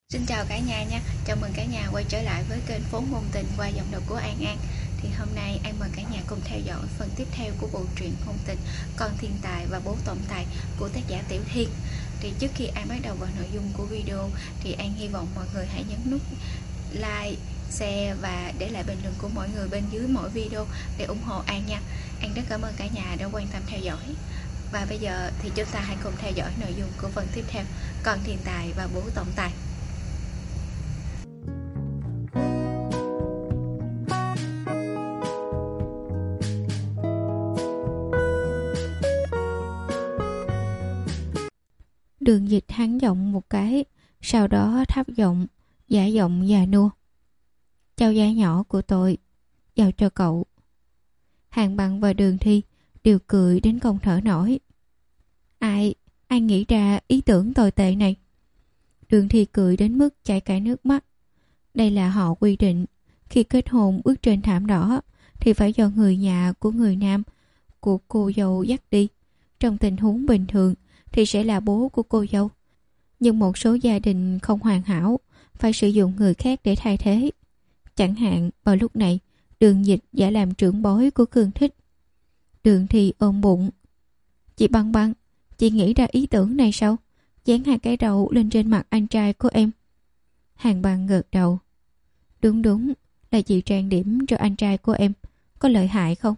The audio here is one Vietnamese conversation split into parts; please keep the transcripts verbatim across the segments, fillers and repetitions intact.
Xin chào cả nhà nha, chào mừng cả nhà quay trở lại với kênh Phố Ngôn Tình qua giọng đọc của An An. Thì hôm nay An mời cả nhà cùng theo dõi phần tiếp theo của bộ truyện ngôn tình Con Thiên Tài và Bố Tổng Tài của tác giả Tiểu Thiên. Thì trước khi An bắt đầu vào nội dung của video thì An hy vọng mọi người hãy nhấn nút like, share và để lại bình luận của mọi người bên dưới mỗi video để ủng hộ An nha. An rất cảm ơn cả nhà đã quan tâm theo dõi. Và bây giờ thì chúng ta hãy cùng theo dõi nội dung của phần tiếp theo Con Thiên Tài và Bố Tổng Tài. Đường Dịch hắn giọng một cái, sau đó thấp giọng, giả giọng già nua. Cháu gái nhỏ của tôi, giao cho cậu. Hàng Bằng và Đường Thi đều cười đến không thở nổi. Ai, ai nghĩ ra ý tưởng tồi tệ này? Đường Thi cười đến mức chảy cả nước mắt. Đây là họ quy định, khi kết hôn bước trên thảm đỏ thì phải do người nhà của người nam của cô dâu dắt đi. Trong tình huống bình thường thì sẽ là bố của cô dâu. Nhưng một số gia đình không hoàn hảo, phải sử dụng người khác để thay thế. Chẳng hạn vào lúc này, Đường Dịch giả làm trưởng bối của Khương Thích. Đường Thi ôm bụng. Chị Băng Băng, chị nghĩ ra ý tưởng này sao? Dán hai cái đầu lên trên mặt anh trai của em. Hàng Băng gật đầu. Đúng đúng, là chị trang điểm cho anh trai của em. Có lợi hại không?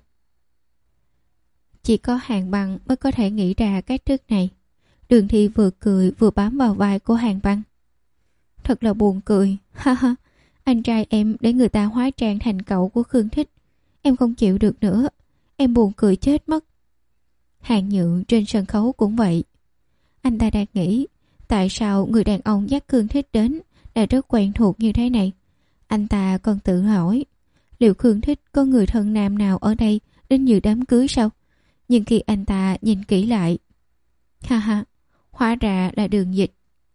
Chỉ có Hàng Băng mới có thể nghĩ ra cách thức này. Đường Thi vừa cười vừa bám vào vai của Hàng Băng. Thật là buồn cười, ha ha. Anh trai em để người ta hóa trang thành cậu của Khương Thích. Em không chịu được nữa. Em buồn cười chết mất. Hàng Nhượng trên sân khấu cũng vậy. Anh ta đang nghĩ tại sao người đàn ông dắt Khương Thích đến đã rất quen thuộc như thế này. Anh ta còn tự hỏi liệu Khương Thích có người thân nam nào ở đây đến dự đám cưới sao? Nhưng khi anh ta nhìn kỹ lại, ha ha, hóa ra là Đường Dịch.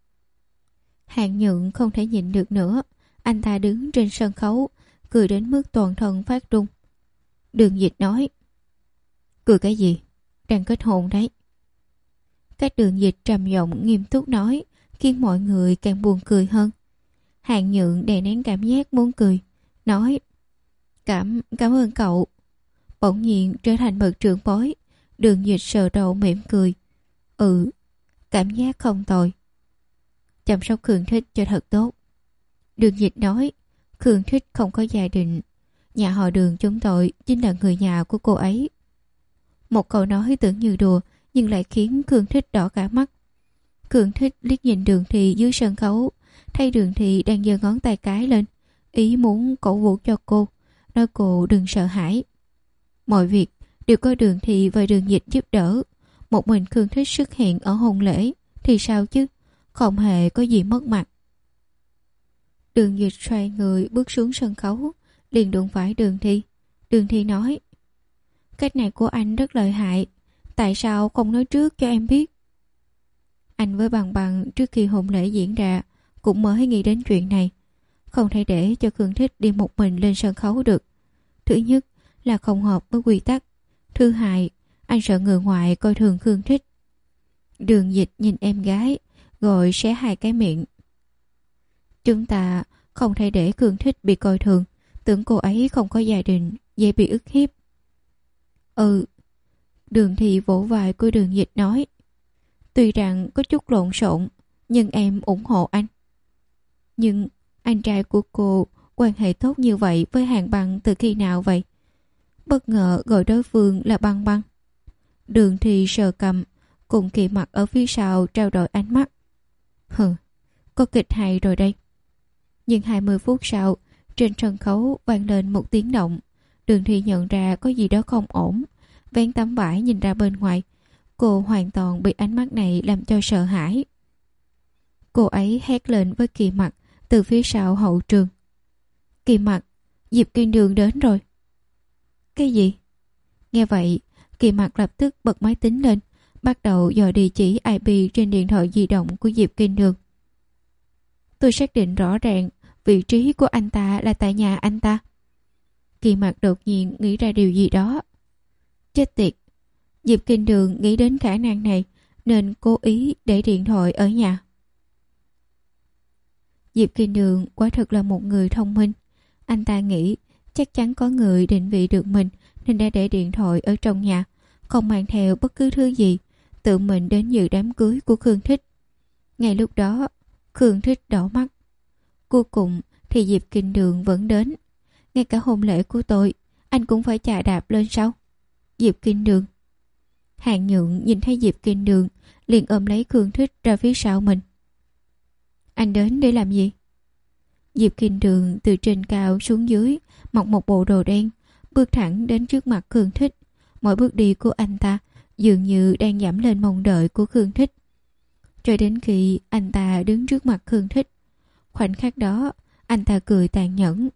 Hàng Nhượng không thể nhịn được nữa. Anh ta đứng trên sân khấu, cười đến mức toàn thân phát run. Đường Dịch nói, cười cái gì? Đang kết hôn đấy. Các Đường Dịch trầm giọng nghiêm túc nói, khiến mọi người càng buồn cười hơn. Hàng Nhượng đè nén cảm giác muốn cười, nói, Cảm, cảm ơn cậu. Bỗng nhiên trở thành bậc trưởng bối. Đường Dịch sờ đầu mỉm cười. Ừ, cảm giác không tồi. Chăm sóc Khương Thích cho thật tốt. Đường Dịch nói, Khương Thích không có gia đình. Nhà họ Đường chúng tôi chính là người nhà của cô ấy. Một câu nói tưởng như đùa nhưng lại khiến Khương Thích đỏ cả mắt. Khương Thích liếc nhìn Đường Thi dưới sân khấu, thấy Đường Thi đang giơ ngón tay cái lên, ý muốn cổ vũ cho cô, nói cô đừng sợ hãi. Mọi việc đều có Đường Thi và Đường Dịch giúp đỡ. Một mình Khương Thích xuất hiện ở hôn lễ thì sao chứ? Không hề có gì mất mặt. Đường Dịch xoay người bước xuống sân khấu, liền đụng phải Đường Thi. Đường Thi nói, cách này của anh rất lợi hại, tại sao không nói trước cho em biết? Anh với Bằng Bằng trước khi hôn lễ diễn ra cũng mới nghĩ đến chuyện này. Không thể để cho Khương Thích đi một mình lên sân khấu được. Thứ nhất là không hợp với quy tắc. Thứ hai, anh sợ người ngoài coi thường Khương Thích. Đường Dịch nhìn em gái, rồi xé hai cái miệng. Chúng ta không thể để Khương Thích bị coi thường, tưởng cô ấy không có gia đình, dễ bị ức hiếp. Ừ. Đường Thi vỗ vai của Đường Dịch nói, tuy rằng có chút lộn xộn, nhưng em ủng hộ anh. Nhưng anh trai của cô quan hệ tốt như vậy với Hàng Băng từ khi nào vậy? Bất ngờ gọi đối phương là Băng Băng. Đường Thi sờ cầm, cùng Kỳ Mặc ở phía sau trao đổi ánh mắt. Hừ, có kịch hay rồi đây. Nhưng hai mươi phút sau, trên sân khấu vang lên một tiếng động. Đường Thi nhận ra có gì đó không ổn, vén tấm vải nhìn ra bên ngoài. Cô hoàn toàn bị ánh mắt này làm cho sợ hãi. Cô ấy hét lên với Kỳ Mặc từ phía sau hậu trường. Kỳ Mặc, Diệp Kiên Đường đến rồi. Cái gì? Nghe vậy, Kỳ Mặc lập tức bật máy tính lên, bắt đầu dò địa chỉ i pê trên điện thoại di động của Diệp Kiên Đường. Tôi xác định rõ ràng vị trí của anh ta là tại nhà anh ta. Kỳ Mặc đột nhiên nghĩ ra điều gì đó. Chết tiệt, Diệp Kiên Đường nghĩ đến khả năng này nên cố ý để điện thoại ở nhà. Diệp Kinh Đường quả thực là một người thông minh. Anh ta nghĩ chắc chắn có người định vị được mình nên đã để điện thoại ở trong nhà, không mang theo bất cứ thứ gì, tự mình đến dự đám cưới của Khương Thích. Ngay lúc đó, Khương Thích đỏ mắt. Cuối cùng thì Diệp Kinh Đường vẫn đến. Ngay cả hôn lễ của tôi, anh cũng phải chà đạp lên sao? Diệp Kinh Đường. Hàn Nhượng nhìn thấy Diệp Kinh Đường, liền ôm lấy Khương Thích ra phía sau mình. Anh đến để làm gì? Diệp Kinh Đường từ trên cao xuống dưới, mặc một bộ đồ đen, bước thẳng đến trước mặt Khương Thích. Mỗi bước đi của anh ta dường như đang giảm lên mong đợi của Khương Thích. Cho đến khi anh ta đứng trước mặt Khương Thích, khoảnh khắc đó anh ta cười tàn nhẫn.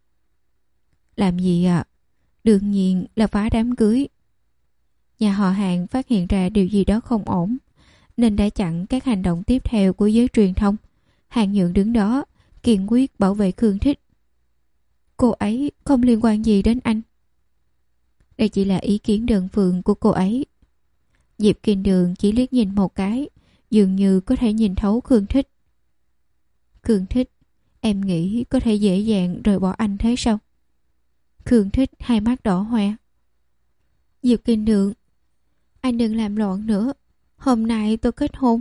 Làm gì ạ? À? Đương nhiên là phá đám cưới. Nhà họ Hàn phát hiện ra điều gì đó không ổn, nên đã chặn các hành động tiếp theo của giới truyền thông. Hàn Nhượng đứng đó kiên quyết bảo vệ Khương Thích. Cô ấy không liên quan gì đến anh. Đây chỉ là ý kiến đơn phương của cô ấy. Diệp Kinh Đường chỉ liếc nhìn một cái, dường như có thể nhìn thấu Khương Thích. Khương Thích, em nghĩ có thể dễ dàng rời bỏ anh thế sao? Khương Thích hai mắt đỏ hoe. Diệp Kinh Đường, anh đừng làm loạn nữa. Hôm nay tôi kết hôn.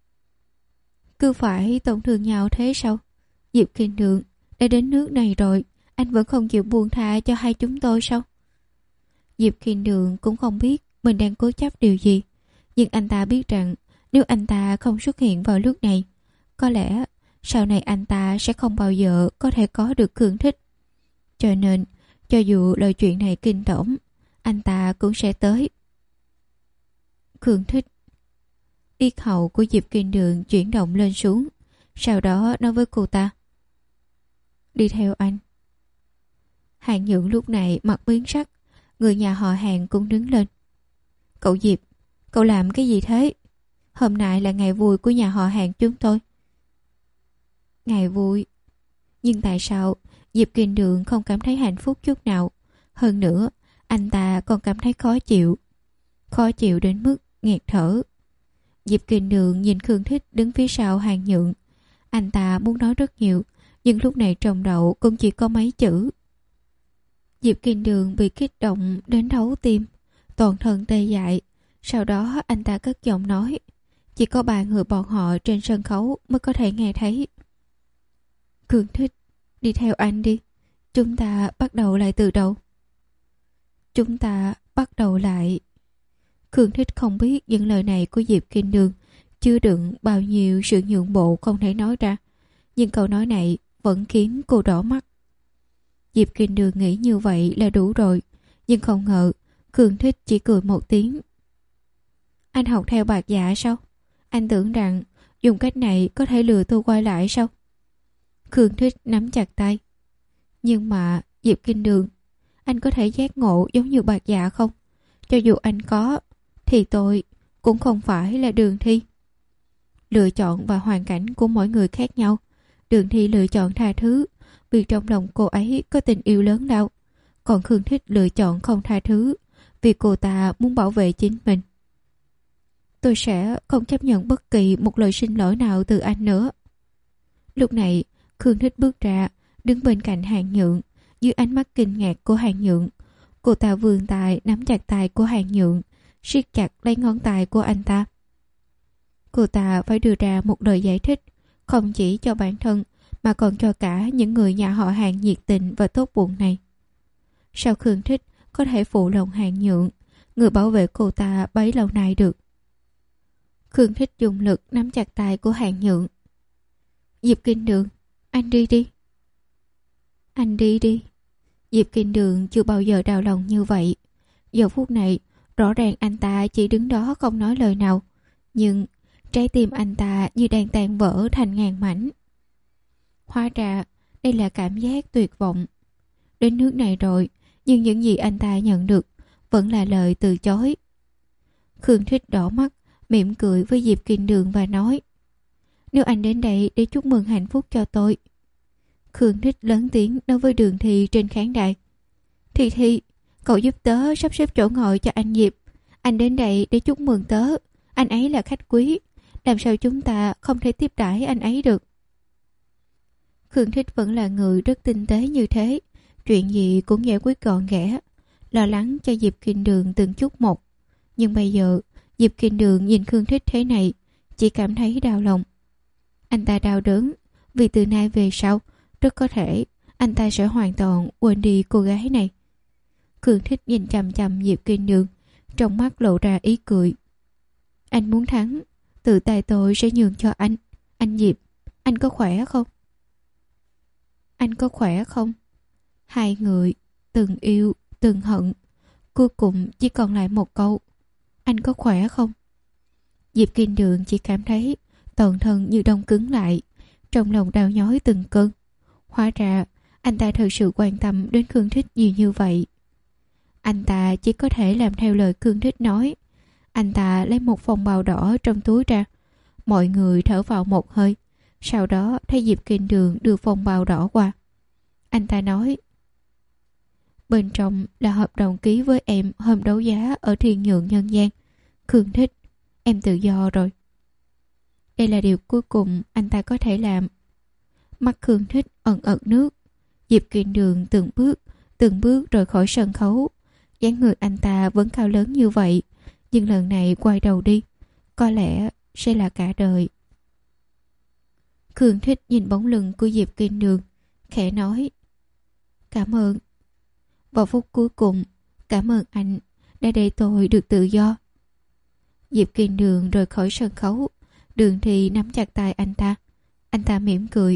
Cứ phải tổn thương nhau thế sao? Diệp Kinh Đường, đã đến nước này rồi, anh vẫn không chịu buông tha cho hai chúng tôi sao? Diệp Kinh Đường cũng không biết mình đang cố chấp điều gì, nhưng anh ta biết rằng nếu anh ta không xuất hiện vào lúc này, có lẽ sau này anh ta sẽ không bao giờ có thể có được Khương Thích. Cho nên, cho dù lời chuyện này kinh tởm, anh ta cũng sẽ tới. Khương Thích. Yết hầu của Diệp Kinh Đường chuyển động lên xuống, sau đó nói với cô ta. Đi theo anh. Hàn Nhượng lúc này mặt biến sắc, người nhà họ Hàn cũng đứng lên. Cậu Diệp, cậu làm cái gì thế? Hôm nay là ngày vui của nhà họ Hàn chúng tôi. Ngày vui? Nhưng tại sao Diệp Kinh Đường không cảm thấy hạnh phúc chút nào? Hơn nữa, anh ta còn cảm thấy khó chịu. Khó chịu đến mức nghẹt thở. Diệp Kinh Đường nhìn Khương Thích đứng phía sau Hàn Nhượng. Anh ta muốn nói rất nhiều, nhưng lúc này trong đầu cũng chỉ có mấy chữ. Diệp Kinh Đường bị kích động đến thấu tim, toàn thân tê dại. Sau đó anh ta cất giọng nói. Chỉ có ba người bọn họ trên sân khấu mới có thể nghe thấy. Khương Thích, đi theo anh đi. Chúng ta bắt đầu lại từ đầu. Chúng ta bắt đầu lại. Khương Thích không biết những lời này của Diệp Kinh Đường chứa đựng bao nhiêu sự nhượng bộ không thể nói ra, nhưng câu nói này vẫn khiến cô đỏ mắt. Diệp Kinh Đường nghĩ như vậy là đủ rồi, nhưng không ngờ Khương Thích chỉ cười một tiếng. Anh học theo Bạc Dạ sao? Anh tưởng rằng dùng cách này có thể lừa tôi quay lại sao? Khương Thích nắm chặt tay. Nhưng mà Diệp Kinh Đường, anh có thể giác ngộ giống như Bạc Dạ không? Cho dù anh có, thì tôi cũng không phải là Đường Thi. Lựa chọn và hoàn cảnh của mỗi người khác nhau. Đường Thi lựa chọn tha thứ vì trong lòng cô ấy có tình yêu lớn lao. Còn Khương Thích lựa chọn không tha thứ vì cô ta muốn bảo vệ chính mình. Tôi sẽ không chấp nhận bất kỳ một lời xin lỗi nào từ anh nữa. Lúc này, Khương Thích bước ra, đứng bên cạnh Hàn Nhượng. Dưới ánh mắt kinh ngạc của Hàn Nhượng, cô ta vươn tay nắm chặt tay của Hàn Nhượng, siết chặt lấy ngón tay của anh ta. Cô ta phải đưa ra một lời giải thích, không chỉ cho bản thân mà còn cho cả những người nhà họ Hàn nhiệt tình và tốt bụng này. Sao Khương Thích có thể phụ lòng Hàn Nhượng, người bảo vệ cô ta bấy lâu nay được? Khương Thích dùng lực nắm chặt tay của Hàn Nhượng. Diệp Kinh Đường, anh đi đi. Anh đi đi. Diệp Kinh Đường chưa bao giờ đau lòng như vậy. Giờ phút này, rõ ràng anh ta chỉ đứng đó không nói lời nào, nhưng trái tim anh ta như đang tan vỡ thành ngàn mảnh. Hóa ra, đây là cảm giác tuyệt vọng. Đến nước này rồi, nhưng những gì anh ta nhận được vẫn là lời từ chối. Khương Thích đỏ mắt, mỉm cười với Diệp Kinh Đường và nói: Nếu anh đến đây để chúc mừng hạnh phúc cho tôi. Khương Thích lớn tiếng nói với Đường Thi trên khán đài: Thi Thi, cậu giúp tớ sắp xếp chỗ ngồi cho anh Diệp. Anh đến đây để chúc mừng tớ. Anh ấy là khách quý, làm sao chúng ta không thể tiếp đãi anh ấy được? Khương Thích vẫn là người rất tinh tế như thế, chuyện gì cũng giải quyết gọn ghẽ, lo lắng cho Diệp Kinh Đường từng chút một. Nhưng bây giờ Diệp Kinh Đường nhìn Khương Thích thế này, chỉ cảm thấy đau lòng. Anh ta đau đớn vì từ nay về sau rất có thể anh ta sẽ hoàn toàn quên đi cô gái này. Khương Thích nhìn chằm chằm Diệp Kinh Đường, trong mắt lộ ra ý cười. Anh muốn thắng, tự tay tôi sẽ nhường cho anh. Anh Diệp, anh có khỏe không? Anh có khỏe không? Hai người từng yêu, từng hận, cuối cùng chỉ còn lại một câu. Anh có khỏe không? Diệp Kinh Đường chỉ cảm thấy toàn thân như đông cứng lại, trong lòng đau nhói từng cơn. Hóa ra anh ta thật sự quan tâm đến Khương Thích nhiều như vậy. Anh ta chỉ có thể làm theo lời Khương Thích nói. Anh ta lấy một phong bao đỏ trong túi ra. Mọi người thở vào một hơi. Sau đó thấy Diệp Kinh Đường đưa phong bao đỏ qua. Anh ta nói: bên trong là hợp đồng ký với em hôm đấu giá ở Thiên Nhượng Nhân Gian. Khương Thích, em tự do rồi. Đây là điều cuối cùng anh ta có thể làm. Mắt Khương Thích ẩn ẩn nước. Diệp Kinh Đường từng bước, từng bước rời khỏi sân khấu. Dáng người anh ta vẫn cao lớn như vậy, nhưng lần này quay đầu đi, có lẽ sẽ là cả đời. Khương Thích nhìn bóng lưng của Diệp Kinh Đường, khẽ nói: cảm ơn. Vào phút cuối cùng, cảm ơn anh đã để tôi được tự do. Diệp Kinh Đường rời khỏi sân khấu. Đường Thì nắm chặt tay anh ta. Anh ta mỉm cười.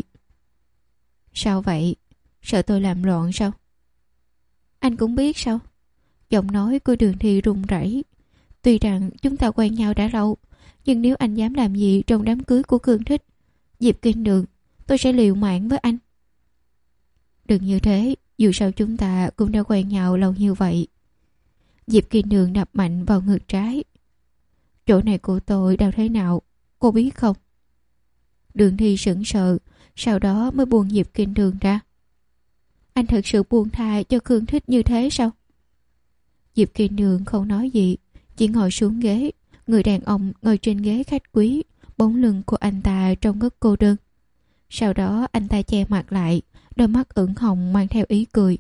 Sao vậy? Sợ tôi làm loạn sao? Anh cũng biết sao? Giọng nói của Đường Thì run rẩy. Tuy rằng chúng ta quen nhau đã lâu, nhưng nếu anh dám làm gì trong đám cưới của Khương Thích, Diệp Kinh Đường, tôi sẽ liều mạng với anh. Đừng như thế, dù sao chúng ta cũng đã quen nhau lâu như vậy. Diệp Kinh Đường đập mạnh vào ngực trái. Chỗ này của tôi đau thế nào, cô biết không? Đường Thi sững sờ, sau đó mới buông Diệp Kinh Đường ra. Anh thật sự buông tha cho Khương Thích như thế sao? Diệp Kinh Đường không nói gì, chỉ ngồi xuống ghế. Người đàn ông ngồi trên ghế khách quý, bóng lưng của anh ta trông rất cô đơn. Sau đó anh ta che mặt lại, đôi mắt ửng hồng mang theo ý cười.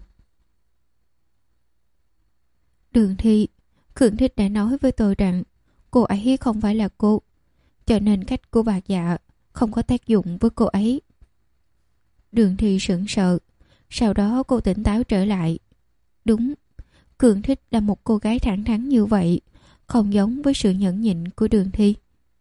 Đường Thi, Khương Thích đã nói với tôi rằng cô ấy không phải là cô, cho nên cách của bà Dạ không có tác dụng với cô ấy. Đường Thi sững sờ, sau đó cô tỉnh táo trở lại. Đúng, Khương Thích là một cô gái thẳng thắn như vậy, không giống với sự nhẫn nhịn của Đường Thi.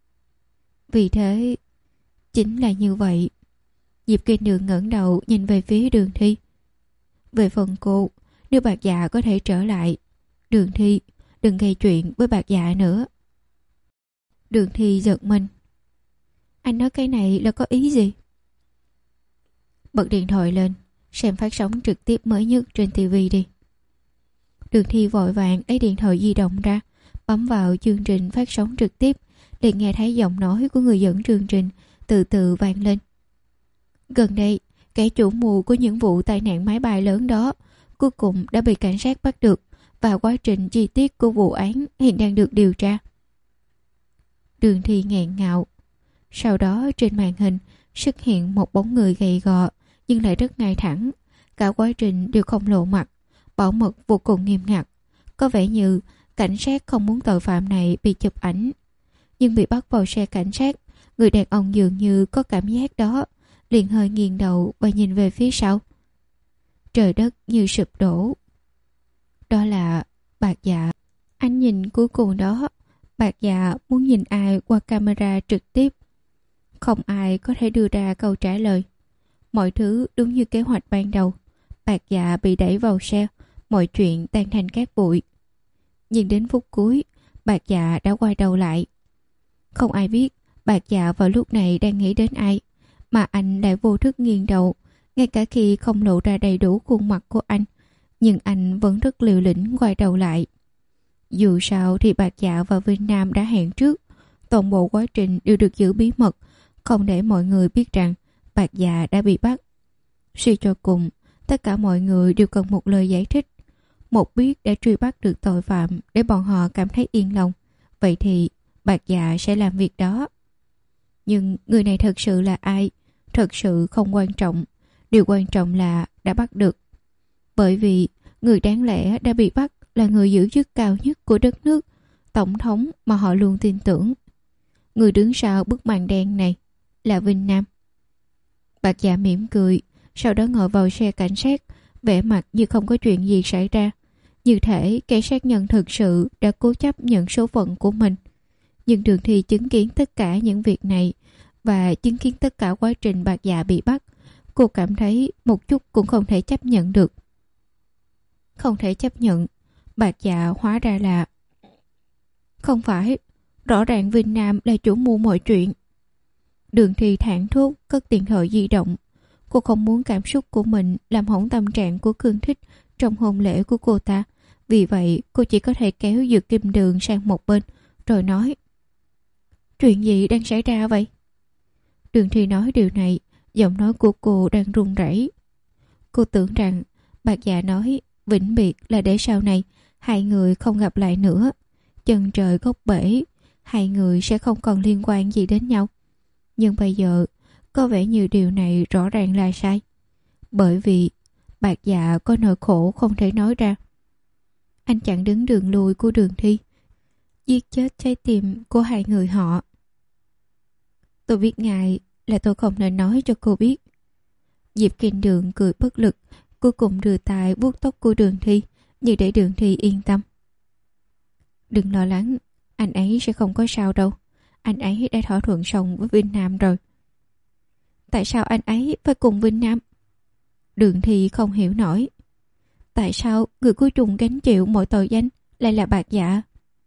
Vì thế, chính là như vậy. Diệp Kinh Đường ngẩng đầu nhìn về phía Đường Thi. Về phần cô, nếu Bạc Dạ có thể trở lại, Đường Thi đừng gây chuyện với Bạc Dạ nữa. Đường Thi giật mình. Anh nói cái này là có ý gì? Bật điện thoại lên, xem phát sóng trực tiếp mới nhất trên tivi đi. Đường Thi vội vàng lấy điện thoại di động ra, bấm vào chương trình phát sóng trực tiếp, liền nghe thấy giọng nói của người dẫn chương trình từ từ vang lên. Gần đây, kẻ chủ mưu của những vụ tai nạn máy bay lớn đó cuối cùng đã bị cảnh sát bắt được, và quá trình chi tiết của vụ án hiện đang được điều tra. Đường Thi nghẹn ngào. Sau đó trên màn hình xuất hiện một bóng người gầy gò nhưng lại rất ngay thẳng. Cả quá trình đều không lộ mặt, bảo mật vô cùng nghiêm ngặt. Có vẻ như cảnh sát không muốn tội phạm này bị chụp ảnh. Nhưng bị bắt vào xe cảnh sát, người đàn ông dường như có cảm giác đó, liền hơi nghiêng đầu và nhìn về phía sau. Trời đất như sụp đổ. Đó là Bạc Dạ. Anh nhìn cuối cùng đó, Bạc Dạ muốn nhìn ai qua camera trực tiếp. Không ai có thể đưa ra câu trả lời. Mọi thứ đúng như kế hoạch ban đầu. Bạc Dạ bị đẩy vào xe, mọi chuyện tan thành cát bụi. Nhưng đến phút cuối, Bạc Dạ đã quay đầu lại. Không ai biết Bạc Dạ vào lúc này đang nghĩ đến ai, mà anh lại vô thức nghiêng đầu, ngay cả khi không lộ ra đầy đủ khuôn mặt của anh, nhưng anh vẫn rất liều lĩnh quay đầu lại. Dù sao thì Bạc Dạ và Vinh Nam đã hẹn trước, toàn bộ quá trình đều được giữ bí mật, không để mọi người biết rằng Bạc Dạ đã bị bắt. Suy cho cùng, tất cả mọi người đều cần một lời giải thích. Một biết đã truy bắt được tội phạm để bọn họ cảm thấy yên lòng, vậy thì Bạc Dạ sẽ làm việc đó. Nhưng người này thật sự là ai? Thật sự không quan trọng, Điều quan trọng là đã bắt được. Bởi vì người đáng lẽ đã bị bắt là người giữ chức cao nhất của đất nước, tổng thống mà họ luôn tin tưởng. Người đứng sau bức màn đen này là Vinh Nam. Bạc Dạ mỉm cười, sau đó ngồi vào xe cảnh sát, vẻ mặt như không có chuyện gì xảy ra. Như thể kẻ sát nhân thực sự đã cố chấp nhận số phận của mình. Nhưng Đường Thi chứng kiến tất cả những việc này và chứng kiến tất cả quá trình Bạc Dạ bị bắt, cô cảm thấy một chút cũng không thể chấp nhận được. Không thể chấp nhận, Bạc Dạ hóa ra là... Không phải, rõ ràng Vinh Nam là chủ mưu mọi chuyện. Đường Thi thảng thốt cất điện thoại di động. Cô không muốn cảm xúc của mình làm hỏng tâm trạng của Khương Thích trong hôn lễ của cô ta. Vì vậy cô chỉ có thể kéo Dược Kim Đường sang một bên rồi nói: Chuyện gì đang xảy ra vậy? Đường Thi nói điều này, giọng nói của cô đang run rẩy. Cô tưởng rằng Bạc Dạ nói vĩnh biệt là để sau này hai người không gặp lại nữa. Chân trời góc bể, hai người sẽ không còn liên quan gì đến nhau. Nhưng bây giờ có vẻ như điều này rõ ràng là sai. Bởi vì Bạc Dạ có nỗi khổ không thể nói ra. Anh chặn đứng đường lui của Đường Thi, giết chết trái tim của hai người họ. Tôi biết ngài là tôi không nên nói cho cô biết. Diệp Kinh Đường cười bất lực, cuối cùng đưa tay vuốt tóc của Đường Thi, như để Đường Thi yên tâm. Đừng lo lắng, anh ấy sẽ không có sao đâu. Anh ấy đã thỏa thuận xong với Vinh Nam rồi. Tại sao anh ấy phải cùng Vinh Nam? Đường Thi không hiểu nổi. Tại sao người cuối cùng gánh chịu mọi tội danh lại là Bạc Dạ?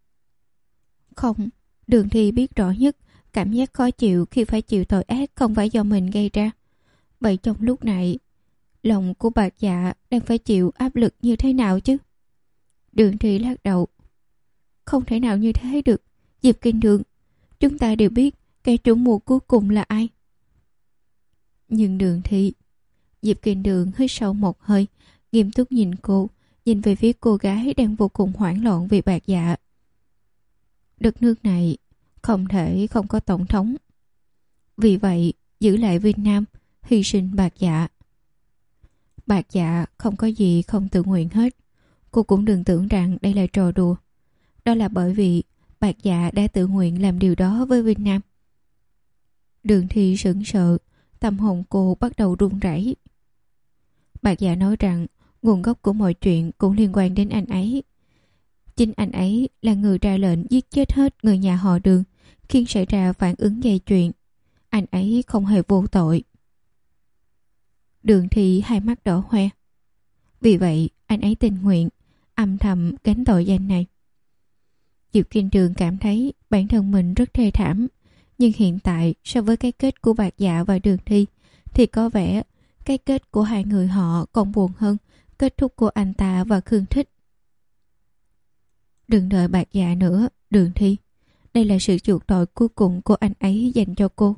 Không, Đường Thi biết rõ nhất cảm giác khó chịu khi phải chịu tội ác không phải do mình gây ra. Vậy trong lúc này, lòng của Bạc Dạ đang phải chịu áp lực như thế nào chứ? Đường Thi lắc đầu. Không thể nào như thế được, Diệp Kinh Đường. Chúng ta đều biết kẻ chủ mưu cuối cùng là ai. Nhưng Đường Thi... Diệp Kinh Đường hít sâu một hơi, nghiêm túc nhìn cô, nhìn về phía cô gái đang vô cùng hoảng loạn vì Bạc Dạ. Đất nước này không thể không có tổng thống. Vì vậy, giữ lại Vinh Nam, hy sinh Bạc Dạ. Bạc Dạ không có gì không tự nguyện hết. Cô cũng đừng tưởng rằng đây là trò đùa. Đó là bởi vì Bạc Dạ đã tự nguyện làm điều đó với Vinh Nam. Đường Thi sững sờ, tâm hồn cô bắt đầu run rẩy. Bạc Dạ nói rằng nguồn gốc của mọi chuyện cũng liên quan đến anh ấy. Chính anh ấy là người ra lệnh giết chết hết người nhà họ Đường, khiến xảy ra phản ứng dây chuyền. Anh ấy không hề vô tội. Đường Thi hai mắt đỏ hoe. Vì vậy anh ấy tình nguyện âm thầm gánh tội danh này. Diệp Kinh Đường cảm thấy bản thân mình rất thê thảm. Nhưng hiện tại so với cái kết của Bạc Dạ và Đường Thi thì có vẻ cái kết của hai người họ còn buồn hơn kết thúc của anh ta và Khương Thích. Đừng đợi Bạc Dạ nữa, Đường Thi. Đây là sự chuộc tội cuối cùng của anh ấy dành cho cô.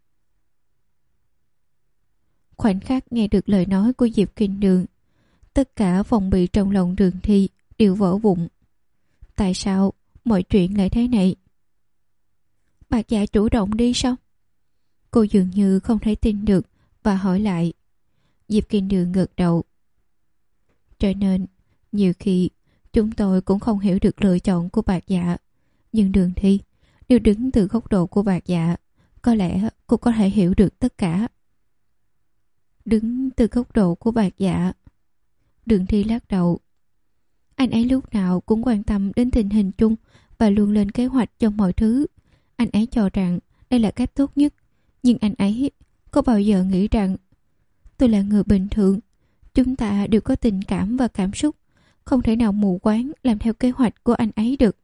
Khoảnh khắc nghe được lời nói của Diệp Kinh Đường, tất cả phòng bị trong lòng Đường Thi đều vỡ vụn. Tại sao mọi chuyện lại thế này? Bạc Dạ chủ động đi sao? Cô dường như không thể tin được và hỏi lại. Diệp Kinh Đường gật đầu. Cho nên nhiều khi chúng tôi cũng không hiểu được lựa chọn của Bạc Dạ. Nhưng Đường Thi, nếu đứng từ góc độ của Bạc Dạ, có lẽ cô có thể hiểu được tất cả. Đứng từ góc độ của Bạc Dạ. Đường Thi lắc đầu. Anh ấy lúc nào cũng quan tâm đến tình hình chung và luôn lên kế hoạch cho mọi thứ. Anh ấy cho rằng đây là cách tốt nhất. Nhưng anh ấy có bao giờ nghĩ rằng tôi là người bình thường, chúng ta đều có tình cảm và cảm xúc, không thể nào mù quáng làm theo kế hoạch của anh ấy được.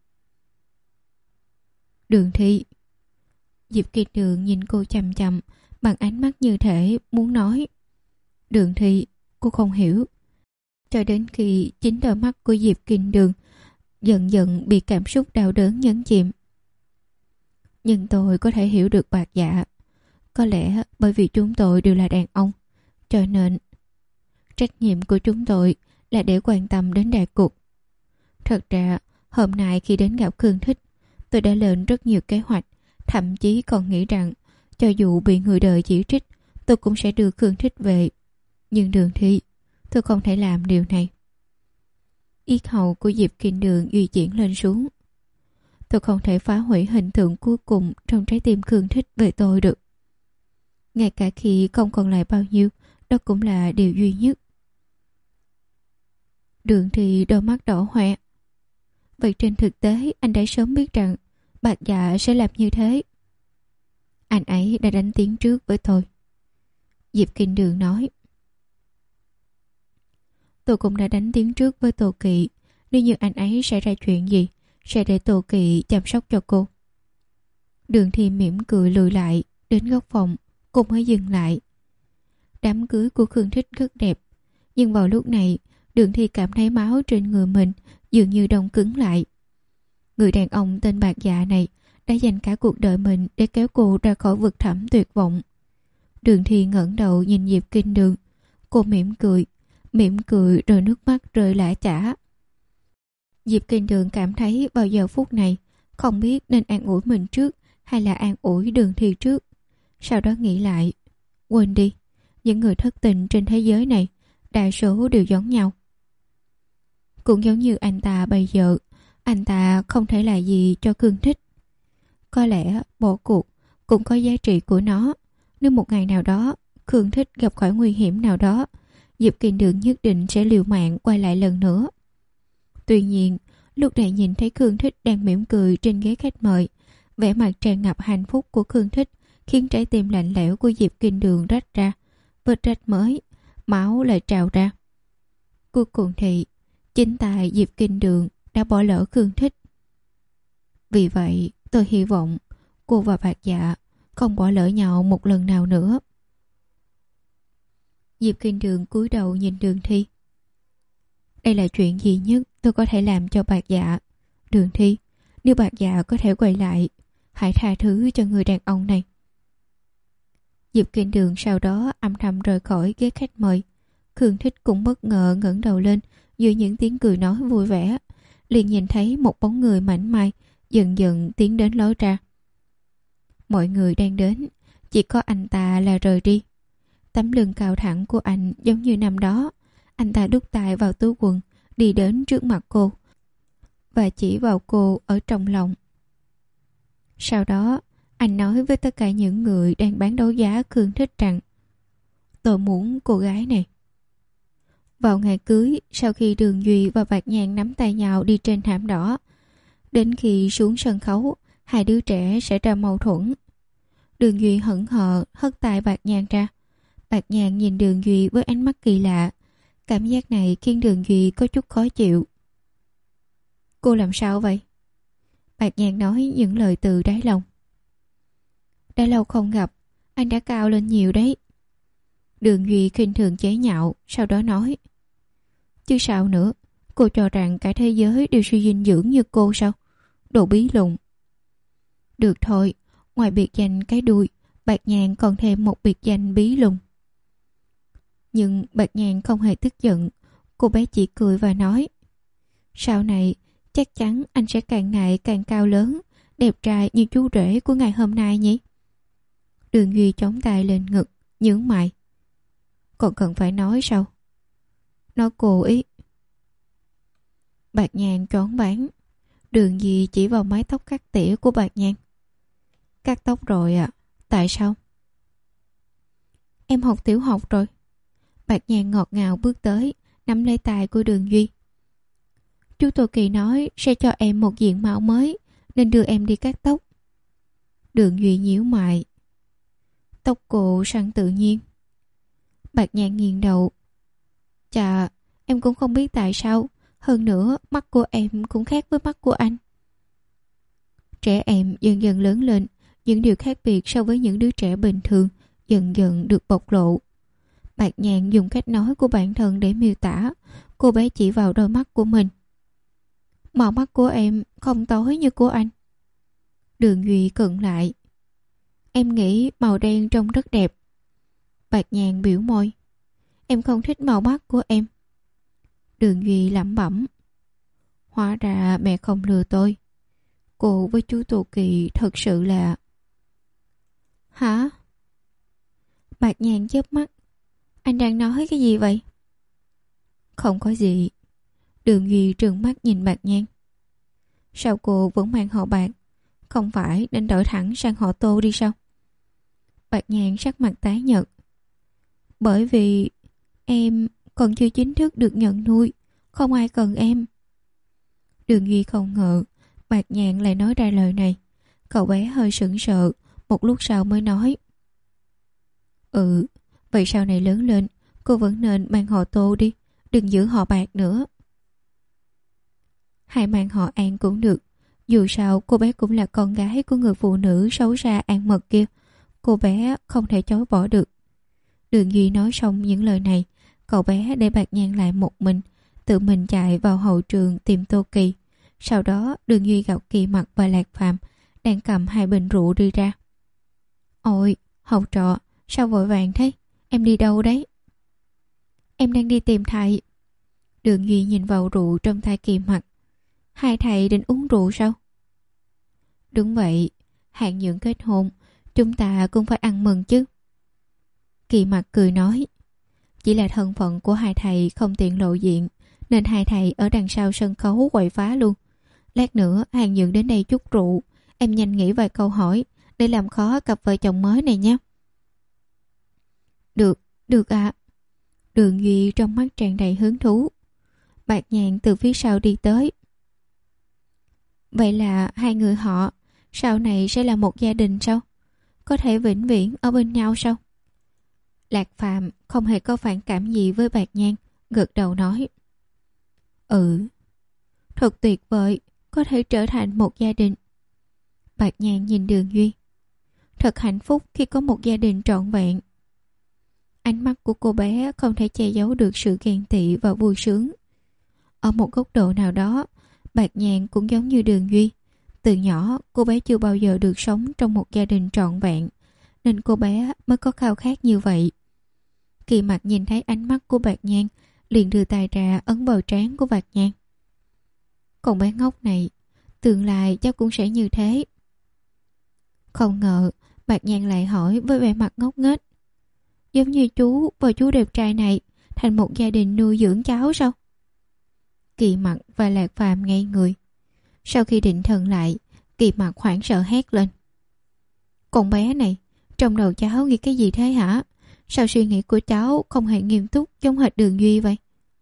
Đường Thi. Diệp Kiệt Đường nhìn cô chằm chằm bằng ánh mắt như thể muốn nói. Đường Thi, cô không hiểu. Cho đến khi chính đôi mắt của Diệp Kiệt Đường dần dần bị cảm xúc đau đớn nhấn chìm. Nhưng tôi có thể hiểu được Bạc Dạ. Có lẽ bởi vì chúng tôi đều là đàn ông, cho nên trách nhiệm của chúng tôi là để quan tâm đến đại cục. Thật ra, hôm nay khi đến gặp Khương Thích, tôi đã lên rất nhiều kế hoạch, thậm chí còn nghĩ rằng cho dù bị người đời chỉ trích, tôi cũng sẽ đưa Khương Thích về. Nhưng Đường Thi, tôi không thể làm điều này. Yết hầu của Diệp Kinh Đường di chuyển lên xuống. Tôi không thể phá hủy hình tượng cuối cùng trong trái tim Khương Thích về tôi được. Ngay cả khi không còn lại bao nhiêu, đó cũng là điều duy nhất. Đường Thi đôi mắt đỏ hoe. Vậy trên thực tế anh đã sớm biết rằng Bạc Dạ sẽ làm như thế. Anh ấy đã đánh tiếng trước với tôi. Diệp Kinh Đường nói. Tôi cũng đã đánh tiếng trước với Tô Kỵ. Nếu như anh ấy xảy ra chuyện gì, sẽ để Tô Kỵ chăm sóc cho cô. Đường Thi mỉm cười lùi lại đến góc phòng. Cô mới dừng lại. Đám cưới của Khương Thích rất đẹp. Nhưng vào lúc này, Đường Thi cảm thấy máu trên người mình dường như đông cứng lại. Người đàn ông tên Bạc Dạ này đã dành cả cuộc đời mình để kéo cô ra khỏi vực thẳm tuyệt vọng. Đường Thi ngẩng đầu nhìn Diệp Kinh Đường. Cô mỉm cười, mỉm cười rồi nước mắt rơi lã chã. Diệp Kinh Đường cảm thấy vào giờ phút này không biết nên an ủi mình trước hay là an ủi Đường Thi trước. Sau đó nghĩ lại, quên đi, những người thất tình trên thế giới này đa số đều giống nhau. Cũng giống như anh ta bây giờ, anh ta không thể là gì cho Khương Thích. Có lẽ bỏ cuộc cũng có giá trị của nó. Nếu một ngày nào đó Khương Thích gặp khỏi nguy hiểm nào đó, Diệp Kinh Đường nhất định sẽ liều mạng quay lại lần nữa. Tuy nhiên, lúc này nhìn thấy Khương Thích đang mỉm cười trên ghế khách mời, vẻ mặt tràn ngập hạnh phúc của Khương Thích khiến trái tim lạnh lẽo của Diệp Kinh Đường rách ra, vết rách mới, máu lại trào ra. Cuối cùng thì chính tại Diệp Kinh Đường đã bỏ lỡ Khương Thích. Vì vậy, tôi hy vọng cô và Bạc Dạ không bỏ lỡ nhau một lần nào nữa. Diệp Kinh Đường cúi đầu nhìn Đường Thi. Đây là chuyện duy nhất tôi có thể làm cho Bạc Dạ. Đường Thi, nếu Bạc Dạ có thể quay lại, hãy tha thứ cho người đàn ông này. Diệp Kinh Đường sau đó âm thầm rời khỏi ghế khách mời. Khương Thích cũng bất ngờ ngẩng đầu lên giữa những tiếng cười nói vui vẻ, liền nhìn thấy một bóng người mảnh mai dần dần tiến đến lối ra. Mọi người đang đến, chỉ có anh ta là rời đi. Tấm lưng cao thẳng của anh giống như năm đó. Anh ta đút tay vào túi quần, đi đến trước mặt cô và chỉ vào cô ở trong lòng. Sau đó anh nói với tất cả những người đang bán đấu giá Khương Thích rằng tôi muốn cô gái này. Vào ngày cưới, sau khi Đường Duy và Bạc Nhàn nắm tay nhau đi trên thảm đỏ, đến khi xuống sân khấu, hai đứa trẻ sẽ ra mâu thuẫn. Đường Duy hững hờ hất tay Bạc Nhàn ra. Bạc Nhàn nhìn Đường Duy với ánh mắt kỳ lạ. Cảm giác này khiến Đường Duy có chút khó chịu. Cô làm sao vậy? Bạc Nhàn nói những lời từ đáy lòng. Đã lâu không gặp, anh đã cao lên nhiều đấy. Đường Duy khinh thường chế nhạo, sau đó nói. Chứ sao nữa, cô cho rằng cả thế giới đều suy dinh dưỡng như cô sao? Đồ bí lụng. Được thôi, ngoài biệt danh cái đuôi, Bạc Nhàn còn thêm một biệt danh bí lùng. Nhưng Bạc Nhàn không hề tức giận. Cô bé chỉ cười và nói. Sau này, chắc chắn anh sẽ càng ngày càng cao lớn, đẹp trai như chú rể của ngày hôm nay nhỉ? Đường Duy chống tay lên ngực, nhướng mày. Còn cần phải nói sao? Nói cô ý. Bạc Nhàn choáng váng. Đường Duy chỉ vào mái tóc cắt tỉa của Bạc Nhàn. Cắt tóc rồi ạ. À? Tại sao? Em học tiểu học rồi. Bạc Nhàn ngọt ngào bước tới, nắm lấy tay của Đường Duy. Chú Tô Kỳ nói sẽ cho em một diện mạo mới, nên đưa em đi cắt tóc. Đường Duy nhíu mày. Tóc cô săn tự nhiên. Bạc Nhàn nghiêng đầu. Chà, em cũng không biết tại sao. Hơn nữa, mắt của em cũng khác với mắt của anh. Trẻ em dần dần lớn lên, những điều khác biệt so với những đứa trẻ bình thường dần dần được bộc lộ. Bạc Nhàn dùng cách nói của bản thân để miêu tả. Cô bé chỉ vào đôi mắt của mình. Màu mắt của em không tối như của anh. Đường Duy cận lại. Em nghĩ màu đen trông rất đẹp. Bạc Nhàn biểu môi. Em không thích màu mắt của em. Đường Duy lẩm bẩm. Hóa ra mẹ không lừa tôi. Cô với chú Tô Kỳ thật sự là... Hả? Bạc Nhàn chớp mắt. Anh đang nói cái gì vậy? Không có gì. Đường Duy trừng mắt nhìn Bạc Nhan. Sao cô vẫn mang họ Bạc? Không phải nên đổi thẳng sang họ Tô đi sao? Bạc Nhan sắc mặt tái nhợt. Bởi vì em còn chưa chính thức được nhận nuôi, không ai cần em. Đường Duy không ngờ Bạc Nhan lại nói ra lời này. Cậu bé hơi sững sờ, một lúc sau mới nói. Ừ, vậy sau này lớn lên cô vẫn nên mang họ Tô đi, đừng giữ họ Bạc nữa. Hay mang họ An cũng được. Dù sao cô bé cũng là con gái của người phụ nữ xấu xa An Mật kia. Cô bé không thể chối bỏ được. Đường Duy nói xong những lời này, cậu bé để Bạc Nhan lại một mình, tự mình chạy vào hậu trường tìm Tô Kỳ. Sau đó Đường Duy gặp Kỳ Mặc và Lạc Phàm đang cầm hai bình rượu đi ra. Ôi, học trò, sao vội vàng thế? Em đi đâu đấy? Em đang đi tìm thầy. Đường Duy nhìn vào rượu trong tay Kỳ Mặc. Hai thầy định uống rượu sao? Đúng vậy, Hạn Nhượng kết hôn, chúng ta cũng phải ăn mừng chứ. Kỳ Mặc cười nói. Chỉ là thân phận của hai thầy không tiện lộ diện, nên hai thầy ở đằng sau sân khấu quậy phá luôn. Lát nữa Hạn Nhượng đến đây chút rượu, em nhanh nghĩ vài câu hỏi để làm khó cặp vợ chồng mới này nhé. Được, được ạ. À. Đường Duy trong mắt tràn đầy hứng thú. Bạc Nhàn từ phía sau đi tới. Vậy là hai người họ sau này sẽ là một gia đình sao? Có thể vĩnh viễn ở bên nhau sao? Lạc Phàm không hề có phản cảm gì với Bạc Nhan, gật đầu nói. Ừ, thật tuyệt vời, có thể trở thành một gia đình. Bạc Nhan nhìn Đường Duy. Thật hạnh phúc khi có một gia đình trọn vẹn. Ánh mắt của cô bé không thể che giấu được sự ghen tị và vui sướng. Ở một góc độ nào đó, Bạc Nhan cũng giống như Đường Duy. Từ nhỏ, cô bé chưa bao giờ được sống trong một gia đình trọn vẹn, nên cô bé mới có khao khát như vậy. Kỳ Mặc nhìn thấy ánh mắt của Bạc Nhan, liền đưa tay ra ấn vào trán của Bạc Nhan. Con bé ngốc này, tương lai chắc cũng sẽ như thế. Không ngờ, Bạc Nhan lại hỏi với vẻ mặt ngốc nghếch. Giống như chú và chú đẹp trai này thành một gia đình nuôi dưỡng cháu sao? Kỳ Mặc và Lạc Phàm ngây người. Sau khi định thần lại, Kỳ Mặc hoảng sợ hét lên. Con bé này, trong đầu cháu nghĩ cái gì thế hả? Sao suy nghĩ của cháu không hề nghiêm túc giống hệt Đường Duy vậy?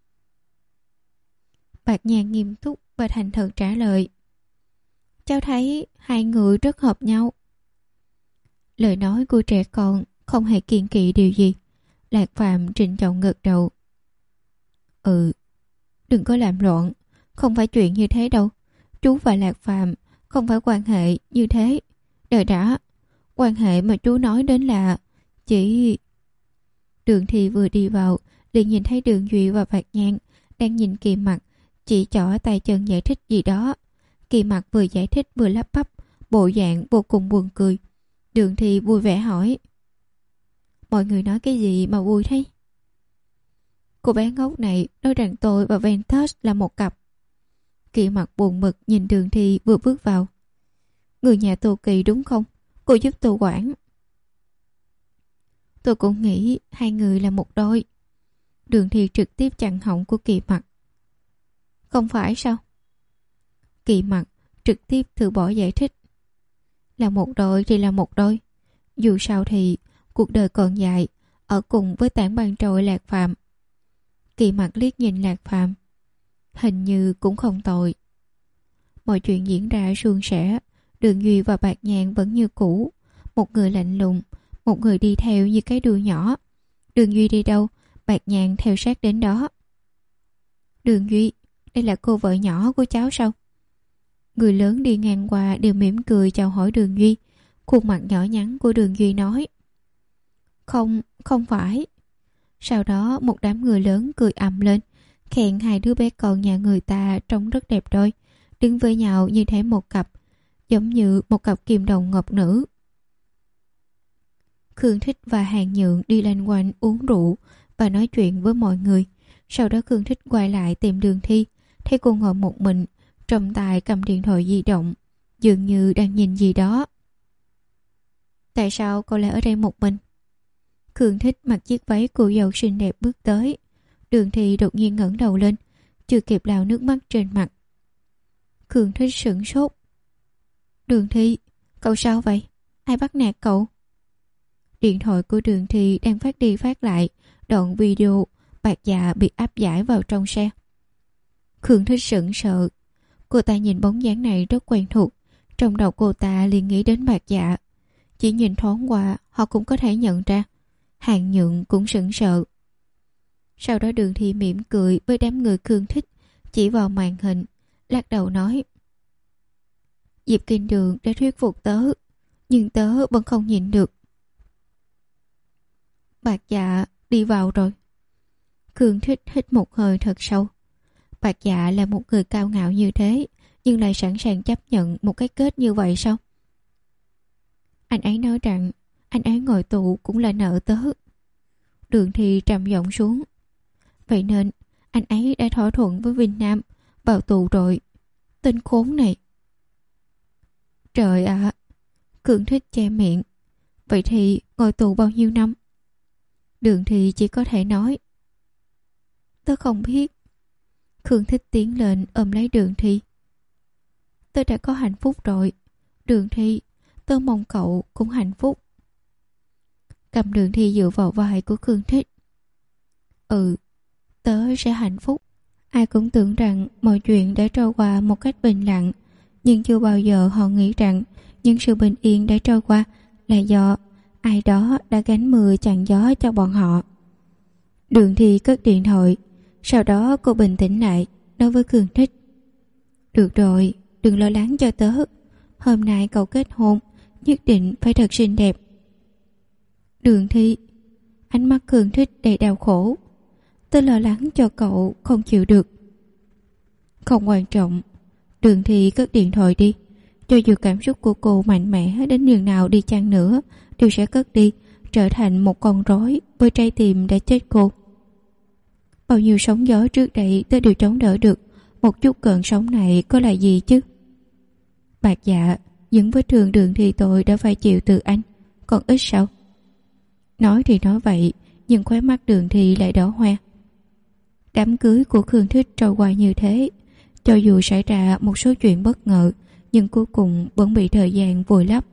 Bạc Nhan nghiêm túc và thành thật trả lời. Cháu thấy hai người rất hợp nhau. Lời nói của trẻ con không hề kiêng kỵ điều gì. Lạc Phàm trịnh trọng gật đầu. Ừ, đừng có làm loạn, không phải chuyện như thế đâu. Chú và Lạc Phàm không phải quan hệ như thế. Đợi đã, quan hệ mà chú nói đến là chỉ... Đường Thi vừa đi vào liền nhìn thấy Đường Duy và Bạc Nhan đang nhìn Kỳ Mặc, chỉ trỏ tay chân giải thích gì đó. Kỳ Mặc vừa giải thích vừa lắp bắp, bộ dạng vô cùng buồn cười. Đường Thi vui vẻ hỏi. Mọi người nói cái gì mà vui thế? Cô bé ngốc này nói rằng tôi và Ventus là một cặp. Kỳ Mặc buồn bực nhìn Đường Thi vừa bước vào. Người nhà Tô Kỳ đúng không? Cô giúp tôi quản. Tôi cũng nghĩ hai người là một đôi. Đường Thi trực tiếp chặn họng của Kỳ Mặc. Không phải sao? Kỳ Mặc trực tiếp từ bỏ giải thích. Là một đôi thì là một đôi. Dù sao thì cuộc đời còn dài, ở cùng với tảng băng trội Lạc Phàm. Kỳ Mặc liếc nhìn Lạc Phàm. Hình như cũng không tội. Mọi chuyện diễn ra suôn sẻ. Đường Duy và Bạc Nhan vẫn như cũ. Một người lạnh lùng, một người đi theo như cái đuôi nhỏ. Đường Duy đi đâu, Bạc Nhan theo sát đến đó. Đường Duy, đây là cô vợ nhỏ của cháu sao? Người lớn đi ngang qua đều mỉm cười chào hỏi Đường Duy. Khuôn mặt nhỏ nhắn của Đường Duy nói. Không, không phải. Sau đó một đám người lớn cười ầm lên, khen hai đứa bé con nhà người ta trông rất đẹp đôi, đứng với nhau như thế một cặp, giống như một cặp kim đồng ngọc nữ. Khương Thích và Hàn Nhượng đi loanh quanh uống rượu và nói chuyện với mọi người. Sau đó Khương Thích quay lại tìm Đường Thi, thấy cô ngồi một mình, trong tay cầm điện thoại di động, dường như đang nhìn gì đó. Tại sao cô lại ở đây một mình? Khương Thích mặc chiếc váy cô dâu xinh đẹp bước tới. Đường Thi đột nhiên ngẩng đầu lên, chưa kịp lau nước mắt trên mặt. Khương Thích sửng sốt. Đường Thi, cậu sao vậy? Ai bắt nạt cậu? Điện thoại của Đường Thi đang phát đi phát lại đoạn video Bạc Dạ bị áp giải vào trong xe. Khương Thích sững sờ. Cô ta nhìn bóng dáng này rất quen thuộc. Trong đầu cô ta liền nghĩ đến Bạc Dạ. Chỉ nhìn thoáng qua họ cũng có thể nhận ra. Hàng Nhượng cũng sững sờ. Sau đó Đường Thi mỉm cười với đám người Khương Thích, chỉ vào màn hình, lắc đầu nói: Diệp Kinh Đường đã thuyết phục tớ, nhưng tớ vẫn không nhịn được. Bạc Dạ đi vào rồi. Khương Thích hít một hơi thật sâu. Bạc Dạ là một người cao ngạo như thế, nhưng lại sẵn sàng chấp nhận một cái kết như vậy sao? Anh ấy nói rằng anh ấy ngồi tù cũng là nợ tớ. Đường Thi trầm giọng xuống. Vậy nên anh ấy đã thỏa thuận với Vinh Nam vào tù rồi. Tên khốn này. Trời ạ! À, Khương Thích che miệng. Vậy thì ngồi tù bao nhiêu năm? Đường Thi chỉ có thể nói: Tớ không biết. Khương Thích tiến lên ôm lấy Đường Thi. Tớ đã có hạnh phúc rồi. Đường Thi, tớ mong cậu cũng hạnh phúc. Cầm Đường Thi dựa vào vai của Khương Thích. Ừ, tớ sẽ hạnh phúc. Ai cũng tưởng rằng mọi chuyện đã trôi qua một cách bình lặng, nhưng chưa bao giờ họ nghĩ rằng những sự bình yên đã trôi qua là do ai đó đã gánh mưa chặn gió cho bọn họ. Đường Thi cất điện thoại. Sau đó cô bình tĩnh lại, nói với Khương Thích: Được rồi, đừng lo lắng cho tớ. Hôm nay cậu kết hôn, nhất định phải thật xinh đẹp. Đường Thi, ánh mắt Khương Thích đầy đau khổ. Tớ lo lắng cho cậu không chịu được. Không quan trọng. Đường Thi cất điện thoại đi. Cho dù cảm xúc của cô mạnh mẽ đến nhường nào đi chăng nữa, đều sẽ cất đi, trở thành một con rối với trái tim đã chết cô. Bao nhiêu sóng gió trước đây tớ đều chống đỡ được, một chút cơn sóng này có là gì chứ? Bạc Dạ, những vết thương Đường Thi tôi đã phải chịu từ anh, còn ít sao? Nói thì nói vậy, nhưng khóe mắt Đường Thi lại đỏ hoe. Đám cưới của Khương Thích trôi qua như thế, cho dù xảy ra một số chuyện bất ngờ, nhưng cuối cùng vẫn bị thời gian vùi lấp.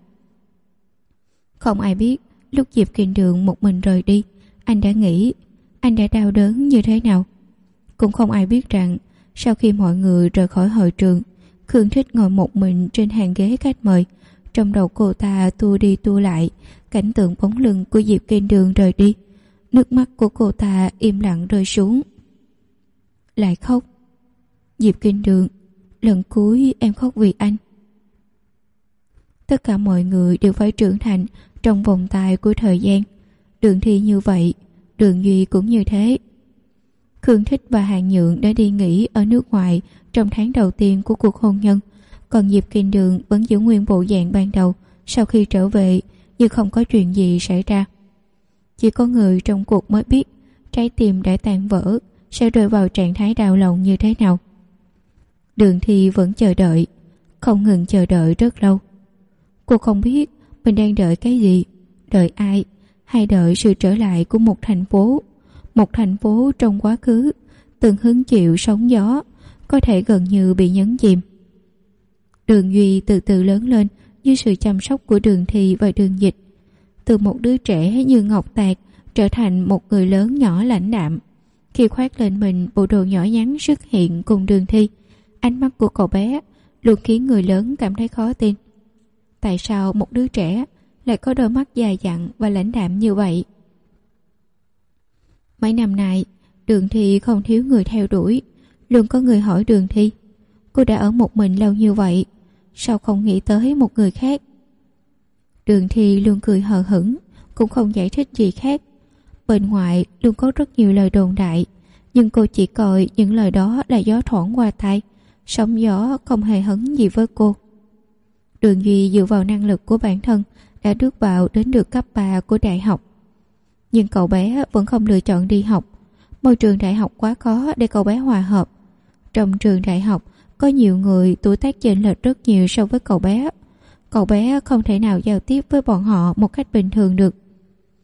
Không ai biết lúc Diệp Kinh Đường một mình rời đi, anh đã nghĩ, anh đã đau đớn như thế nào. Cũng không ai biết rằng sau khi mọi người rời khỏi hội trường, Khương Thích ngồi một mình trên hàng ghế khách mời. Trong đầu cô ta tua đi tua lại cảnh tượng bóng lưng của Diệp Kinh Đường rời đi. Nước mắt của cô ta im lặng rơi xuống. Lại khóc. Diệp Kinh Đường, lần cuối em khóc vì anh. Tất cả mọi người đều phải trưởng thành trong vòng tay của thời gian. Đường Thi như vậy, Đường Duy cũng như thế. Khương Thích và Hàng Nhượng đã đi nghỉ ở nước ngoài trong tháng đầu tiên của cuộc hôn nhân, còn Diệp Kinh Đường vẫn giữ nguyên bộ dạng ban đầu sau khi trở về, như không có chuyện gì xảy ra. Chỉ có người trong cuộc mới biết trái tim đã tan vỡ sẽ rơi vào trạng thái đau lòng như thế nào. Đường Thi vẫn chờ đợi, không ngừng chờ đợi rất lâu. Cô không biết mình đang đợi cái gì, đợi ai, hay đợi sự trở lại của một thành phố. Một thành phố trong quá khứ từng hứng chịu sóng gió, có thể gần như bị nhấn chìm. Đường Duy từ từ lớn lên dưới sự chăm sóc của Đường Thi và Đường Dịch. Từ một đứa trẻ như ngọc tạc trở thành một người lớn nhỏ lãnh đạm. Khi khoác lên mình bộ đồ nhỏ nhắn xuất hiện cùng Đường Thi, ánh mắt của cậu bé luôn khiến người lớn cảm thấy khó tin. Tại sao một đứa trẻ lại có đôi mắt dài dặn và lãnh đạm như vậy? Mấy năm nay, Đường Thi không thiếu người theo đuổi. Luôn có người hỏi Đường Thi, cô đã ở một mình lâu như vậy, sao không nghĩ tới một người khác? Đường Thi luôn cười hờ hững, cũng không giải thích gì khác. Bên ngoài luôn có rất nhiều lời đồn đại, nhưng cô chỉ coi những lời đó là gió thoảng qua tai, sóng gió không hề hấn gì với cô. Đường Duy dựa vào năng lực của bản thân đã bước vào đến được cấp ba của đại học. Nhưng cậu bé vẫn không lựa chọn đi học. Môi trường đại học quá khó để cậu bé hòa hợp. Trong trường đại học có nhiều người tuổi tác chênh lệch rất nhiều so với cậu bé. Cậu bé không thể nào giao tiếp với bọn họ một cách bình thường được.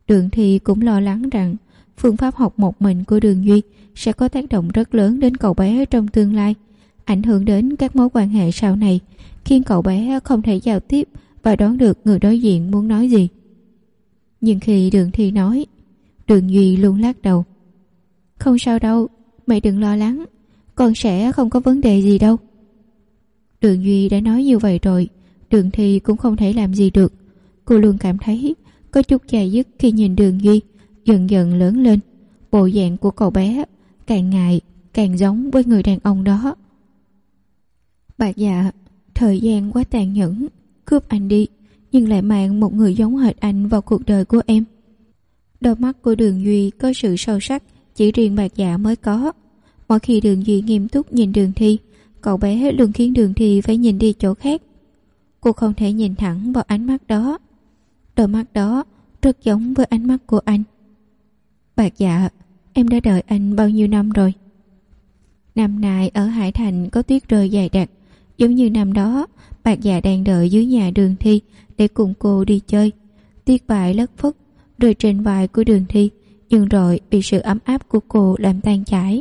Đường Thi cũng lo lắng rằng phương pháp học một mình của Đường Duy sẽ có tác động rất lớn đến cậu bé trong tương lai, ảnh hưởng đến các mối quan hệ sau này, khiến cậu bé không thể giao tiếp và đoán được người đối diện muốn nói gì. Nhưng khi Đường Thi nói, Đường Duy luôn lắc đầu. Không sao đâu, mẹ đừng lo lắng, con sẽ không có vấn đề gì đâu. Đường Duy đã nói như vậy rồi, Đường Thi cũng không thể làm gì được. Cô luôn cảm thấy có chút dai dứt khi nhìn Đường Duy dần dần lớn lên. Bộ dạng của cậu bé càng ngày càng giống với người đàn ông đó. Bạc Dạ, thời gian quá tàn nhẫn, cướp anh đi nhưng lại mang một người giống hệt anh vào cuộc đời của em. Đôi mắt của Đường Duy có sự sâu sắc chỉ riêng Bạc Dạ mới có. Mỗi khi Đường Duy nghiêm túc nhìn Đường Thi, cậu bé luôn khiến Đường Thi phải nhìn đi chỗ khác. Cô không thể nhìn thẳng vào ánh mắt đó. Đôi mắt đó rất giống với ánh mắt của anh. Bạc Dạ, em đã đợi anh bao nhiêu năm rồi? Năm nay ở Hải Thành có tuyết rơi dày đặc, giống như năm đó Bạc Dạ đang đợi dưới nhà Đường Thi để cùng cô đi chơi. Tuyết bại lất phất rơi trên vai của Đường Thi, nhưng rồi bị sự ấm áp của cô làm tan chảy.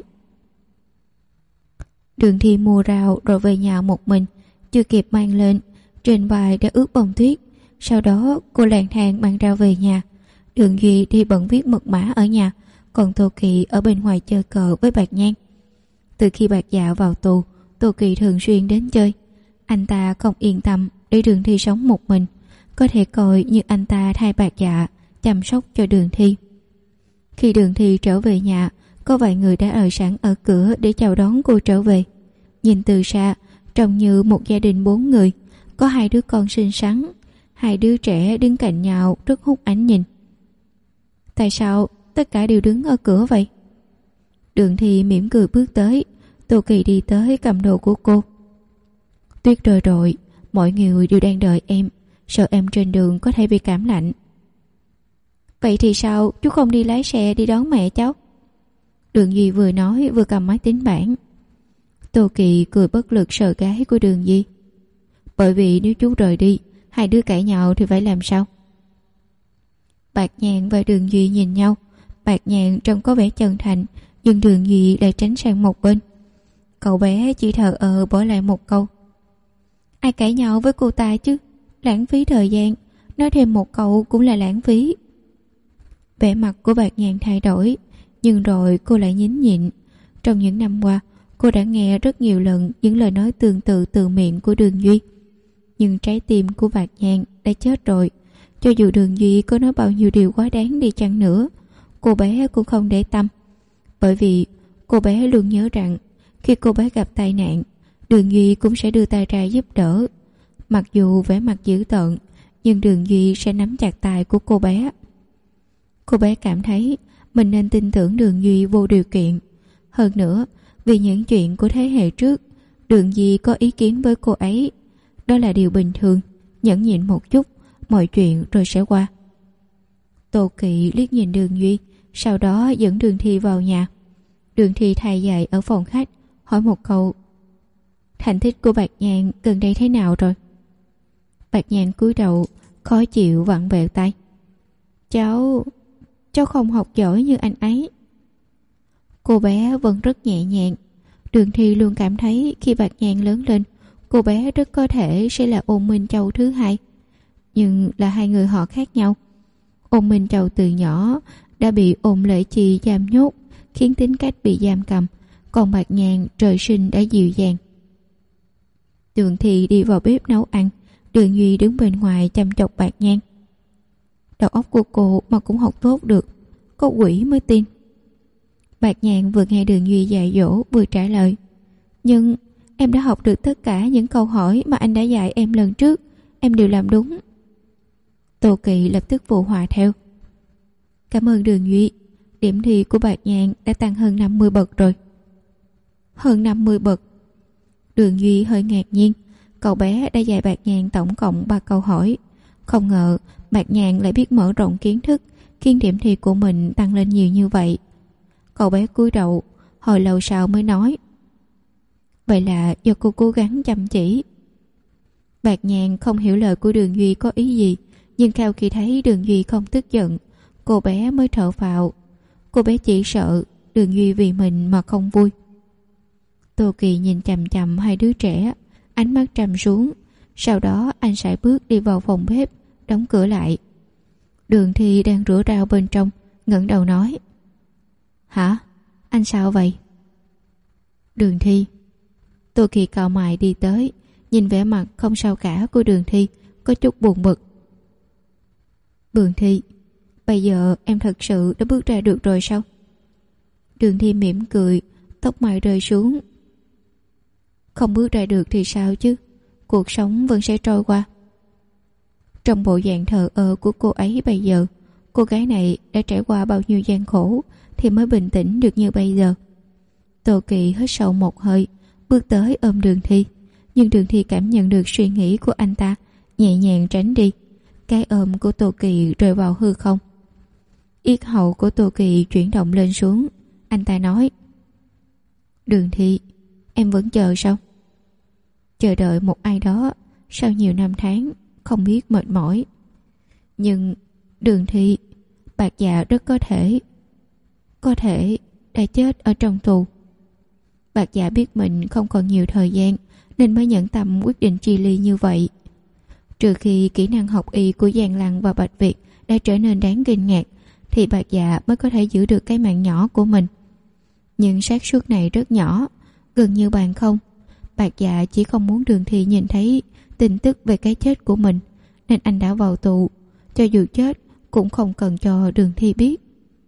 Đường Thi mua rau rồi về nhà một mình, chưa kịp mang lên, trên vai đã ướt bông tuyết. Sau đó cô lang thang mang rau về nhà. Đường Duy đi bận viết mật mã ở nhà, còn Tô Kỳ ở bên ngoài chơi cờ với Bạc Nhan. Từ khi Bạc Dạ vào tù, Tô Kỳ thường xuyên đến chơi. Anh ta không yên tâm để Đường Thi sống một mình, có thể coi như anh ta thay Bạc Dạ chăm sóc cho Đường Thi. Khi Đường Thi trở về nhà, có vài người đã ở sẵn ở cửa để chào đón cô trở về. Nhìn từ xa, trông như một gia đình bốn người, có hai đứa con xinh xắn, hai đứa trẻ đứng cạnh nhau rất hút ánh nhìn. Tại sao tất cả đều đứng ở cửa vậy? Đường Thi mỉm cười bước tới. Tô Kỳ đi tới cầm đồ của cô. Tuyết rơi rồi, mọi người đều đang đợi em, sợ em trên đường có thể bị cảm lạnh. Vậy thì sao chú không đi lái xe đi đón mẹ cháu? Đường Duy vừa nói vừa cầm máy tính bảng. Tô Kỳ cười bất lực sờ gái của Đường Duy. Bởi vì nếu chú rời đi, hai đứa cãi nhau thì phải làm sao? Bạc Nhàn và Đường Duy nhìn nhau. Bạc Nhàn trông có vẻ chân thành, nhưng Đường Duy lại tránh sang một bên. Cậu bé chỉ thờ ơ bỏ lại một câu. Ai cãi nhau với cô ta chứ? Lãng phí thời gian. Nói thêm một câu cũng là lãng phí. Vẻ mặt của Bạc Nhàn thay đổi, nhưng rồi cô lại nhín nhịn. Trong những năm qua, cô đã nghe rất nhiều lần những lời nói tương tự từ miệng của Đường Duy. Nhưng trái tim của Bạc Nhàn đã chết rồi. Cho dù Đường Duy có nói bao nhiêu điều quá đáng đi chăng nữa, cô bé cũng không để tâm. Bởi vì cô bé luôn nhớ rằng khi cô bé gặp tai nạn, Đường Duy cũng sẽ đưa tay ra giúp đỡ. Mặc dù vẻ mặt dữ tợn, nhưng Đường Duy sẽ nắm chặt tay của cô bé. Cô bé cảm thấy mình nên tin tưởng Đường Duy vô điều kiện. Hơn nữa, vì những chuyện của thế hệ trước, Đường Duy có ý kiến với cô ấy. Đó là điều bình thường, nhẫn nhịn một chút, mọi chuyện rồi sẽ qua. Tô Kỵ liếc nhìn Đường Duy, sau đó dẫn Đường Thi vào nhà. Đường Thi thay giày ở phòng khách, hỏi một câu. Thành tích của Bạc Nhàn gần đây thế nào rồi? Bạc Nhàn cúi đầu, khó chịu vặn vẹo tay. Cháu... cháu không học giỏi như anh ấy. Cô bé vẫn rất nhẹ nhàng. Đường Thi luôn cảm thấy khi Bạc Nhàn lớn lên, cô bé rất có thể sẽ là Ôn Minh Châu thứ hai. Nhưng là hai người họ khác nhau. Ôn Minh Châu từ nhỏ đã bị Ôn Lễ Chi giam nhốt, khiến tính cách bị giam cầm. Còn Bạc Nhàn trời sinh đã dịu dàng. Đường Thi đi vào bếp nấu ăn. Đường Duy đứng bên ngoài chăm chọc Bạc Nhàn. Đầu óc của cô mà cũng học tốt được, có quỷ mới tin. Bạc Nhàn vừa nghe Đường Duy dạy dỗ vừa trả lời. Nhưng em đã học được tất cả những câu hỏi mà anh đã dạy em lần trước. Em đều làm đúng. Tô Kỵ lập tức phụ họa theo. Cảm ơn Đường Duy. Điểm thi của Bạc Nhàn đã tăng hơn năm mươi bậc rồi. Hơn năm mươi bậc? Đường Duy hơi ngạc nhiên. Cậu bé đã dạy Bạc Nhàn tổng cộng ba câu hỏi. Không ngờ Bạc Nhàn lại biết mở rộng kiến thức, khiến điểm thi của mình tăng lên nhiều như vậy. Cậu bé cúi đầu, hồi lâu sau mới nói. Vậy là do cô cố gắng chăm chỉ. Bạc Nhàn không hiểu lời của Đường Duy có ý gì, nhưng sau khi thấy Đường Duy không tức giận, cô bé mới thở phào. Cô bé chỉ sợ Đường Duy vì mình mà không vui. Tô Kỳ nhìn chằm chằm hai đứa trẻ, ánh mắt trầm xuống. Sau đó anh sải bước đi vào phòng bếp, đóng cửa lại. Đường Thi đang rửa rau bên trong, ngẩng đầu nói: Hả? Anh sao vậy? Đường Thi. Tô Kỳ cau mày đi tới, nhìn vẻ mặt không sao cả của Đường Thi, có chút buồn bực. Đường Thi, bây giờ em thật sự đã bước ra được rồi sao? Đường Thi mỉm cười, tóc mày rơi xuống. Không bước ra được thì sao chứ? Cuộc sống vẫn sẽ trôi qua. Trong bộ dạng thờ ơ của cô ấy bây giờ, cô gái này đã trải qua bao nhiêu gian khổ thì mới bình tĩnh được như bây giờ. Tô Kỳ hít sâu một hơi, bước tới ôm Đường Thi, nhưng Đường Thi cảm nhận được suy nghĩ của anh ta, nhẹ nhàng tránh đi. Cái ôm của Tô Kỳ rơi vào hư không. Yết hầu của Tô Kỳ chuyển động lên xuống. Anh ta nói: Đường Thi, em vẫn chờ sao? Chờ đợi một ai đó sau nhiều năm tháng, không biết mệt mỏi. Nhưng Đường Thi, Bạc Dạ rất có thể Có thể đã chết ở trong tù. Bạc Dạ biết mình không còn nhiều thời gian nên mới nhẫn tâm quyết định chia ly như vậy. Trừ khi kỹ năng học y của Giang Lăng và Bạch Việt đã trở nên đáng kinh ngạc thì Bạc Dạ mới có thể giữ được cái mạng nhỏ của mình. Nhưng xác suất này rất nhỏ, gần như bằng không. Bạc Dạ chỉ không muốn Đường Thi nhìn thấy tin tức về cái chết của mình, nên anh đã vào tù. Cho dù chết cũng không cần cho Đường Thi biết.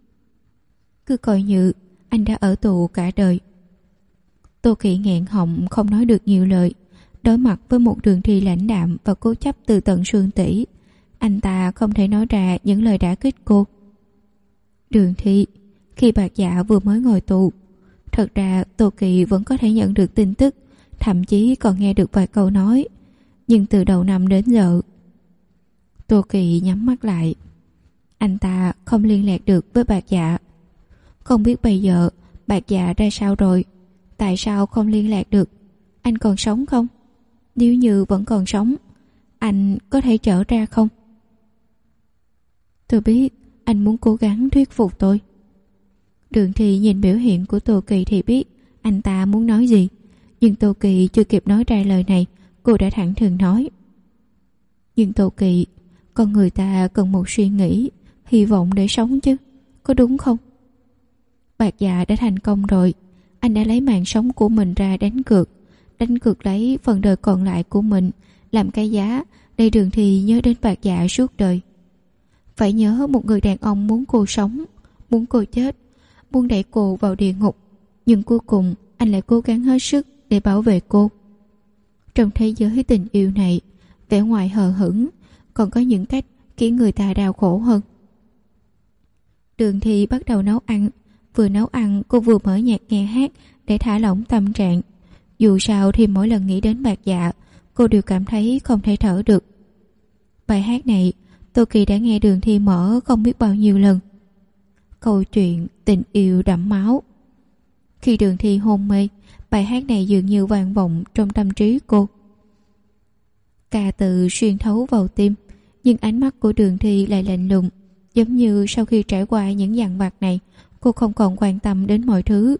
Cứ coi như anh đã ở tù cả đời. Tô Kỳ nghẹn họng không nói được nhiều lời. Đối mặt với một Đường Thi lãnh đạm và cố chấp từ tận xương tủy, anh ta không thể nói ra những lời đả kích cô. Đường Thi, khi Bạc Dạ vừa mới ngồi tù, thật ra Tô Kỳ vẫn có thể nhận được tin tức, thậm chí còn nghe được vài câu nói. Nhưng từ đầu năm đến giờ, Tô Kỳ nhắm mắt lại. Anh ta không liên lạc được với Bạc Dạ. Không biết bây giờ Bạc Dạ ra sao rồi? Tại sao không liên lạc được? Anh còn sống không? Nếu như vẫn còn sống, anh có thể trở ra không? Tôi biết anh muốn cố gắng thuyết phục tôi. Đường Thi nhìn biểu hiện của Tô Kỳ thì biết anh ta muốn nói gì. Nhưng Tô Kỳ chưa kịp nói ra lời này, cô đã thẳng thừng nói: Nhưng Tô Kỳ, con người ta cần một suy nghĩ, hy vọng để sống chứ, có đúng không? Bạc Dạ đã thành công rồi. Anh đã lấy mạng sống của mình ra đánh cược, đánh cược lấy phần đời còn lại của mình làm cái giá để Đường Thi nhớ đến Bạc Dạ suốt đời. Phải nhớ một người đàn ông muốn cô sống, muốn cô chết, muốn đẩy cô vào địa ngục, nhưng cuối cùng anh lại cố gắng hết sức để bảo vệ cô. Trong thế giới tình yêu này, vẻ ngoài hờ hững còn có những cách khiến người ta đau khổ hơn. Đường Thi bắt đầu nấu ăn. Vừa nấu ăn, cô vừa mở nhạc nghe hát để thả lỏng tâm trạng. Dù sao thì mỗi lần nghĩ đến Bạc Dạ, cô đều cảm thấy không thể thở được. Bài hát này Tô Kỳ đã nghe Đường Thi mở không biết bao nhiêu lần. Câu chuyện tình yêu đẫm máu. Khi Đường Thi hôn mê, bài hát này dường như vang vọng trong tâm trí cô. Ca từ xuyên thấu vào tim, nhưng ánh mắt của Đường Thi lại lạnh lùng, giống như sau khi trải qua những dằn vặt này, cô không còn quan tâm đến mọi thứ.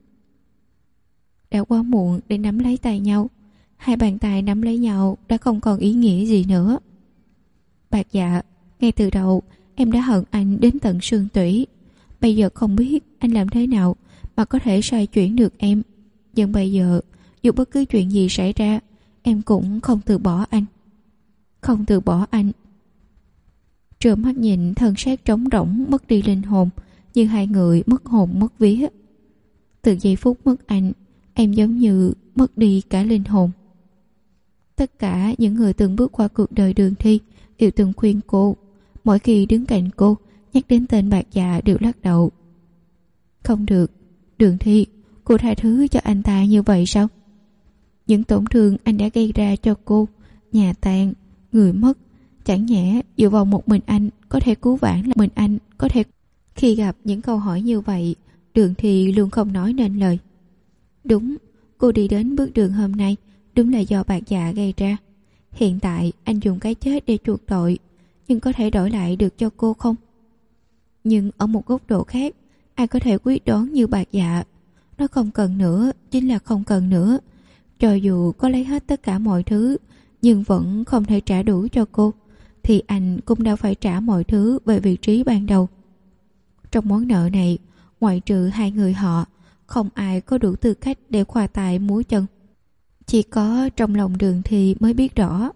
Đã quá muộn để nắm lấy tay nhau. Hai bàn tay nắm lấy nhau đã không còn ý nghĩa gì nữa. Bạc Dạ, ngay từ đầu em đã hận anh đến tận xương tủy. Bây giờ không biết anh làm thế nào mà có thể xoay chuyển được em. Nhưng bây giờ, dù bất cứ chuyện gì xảy ra, em cũng không từ bỏ anh. Không từ bỏ anh. Trơ mắt nhìn thân xác trống rỗng mất đi linh hồn, như hai người mất hồn mất vía. Từ giây phút mất anh, em giống như mất đi cả linh hồn. Tất cả những người từng bước qua cuộc đời Đường Thi đều từng khuyên cô, mỗi khi đứng cạnh cô nhắc đến tên Bạc Dạ đều lắc đầu. Không được, Đường Thi, cô tha thứ cho anh ta như vậy sao? Những tổn thương anh đã gây ra cho cô, nhà tàn, người mất, chẳng nhẽ dựa vào một mình anh có thể cứu vãn là mình anh có thể. Khi gặp những câu hỏi như vậy, Đường Thi luôn không nói nên lời. Đúng, cô đi đến bước đường hôm nay đúng là do Bạc Dạ gây ra. Hiện tại anh dùng cái chết để chuộc tội, nhưng có thể đổi lại được cho cô không? Nhưng ở một góc độ khác, ai có thể quyết đoán như Bạc Dạ. Nó không cần nữa, chính là không cần nữa. Cho dù có lấy hết tất cả mọi thứ, nhưng vẫn không thể trả đủ cho cô, thì anh cũng đã phải trả mọi thứ về vị trí ban đầu. Trong món nợ này, ngoại trừ hai người họ, không ai có đủ tư cách để khoa tay múa chân. Chỉ có trong lòng Đường Thi mới biết rõ.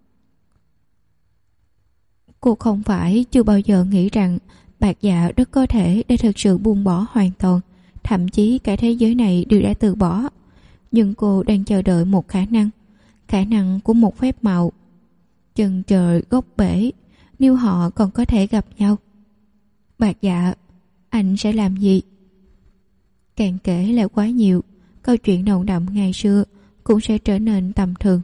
Cô không phải chưa bao giờ nghĩ rằng Bạc Dạ rất có thể để thực sự buông bỏ hoàn toàn, thậm chí cả thế giới này đều đã từ bỏ. Nhưng cô đang chờ đợi một khả năng, khả năng của một phép màu. Chân trời góc bể, nếu họ còn có thể gặp nhau. Bạc Dạ, anh sẽ làm gì? Càng kể lại quá nhiều, câu chuyện nồng đậm ngày xưa cũng sẽ trở nên tầm thường.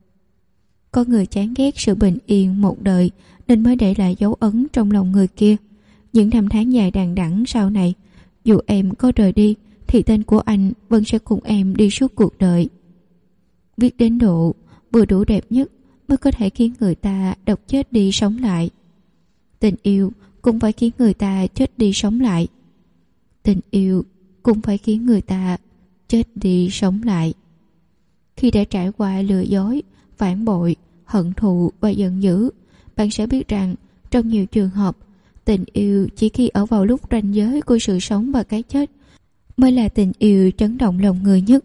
Có người chán ghét sự bình yên một đời nên mới để lại dấu ấn trong lòng người kia. Những năm tháng dài đằng đẵng sau này, dù em có rời đi thì tên của anh vẫn sẽ cùng em đi suốt cuộc đời. Viết đến độ vừa đủ đẹp nhất mới có thể khiến người ta độc chết đi sống lại. Tình yêu cũng phải khiến người ta chết đi sống lại. Tình yêu cũng phải khiến người ta chết đi sống lại. Khi đã trải qua lừa dối, phản bội, hận thù và giận dữ, bạn sẽ biết rằng trong nhiều trường hợp, tình yêu chỉ khi ở vào lúc ranh giới của sự sống và cái chết mới là tình yêu chấn động lòng người nhất.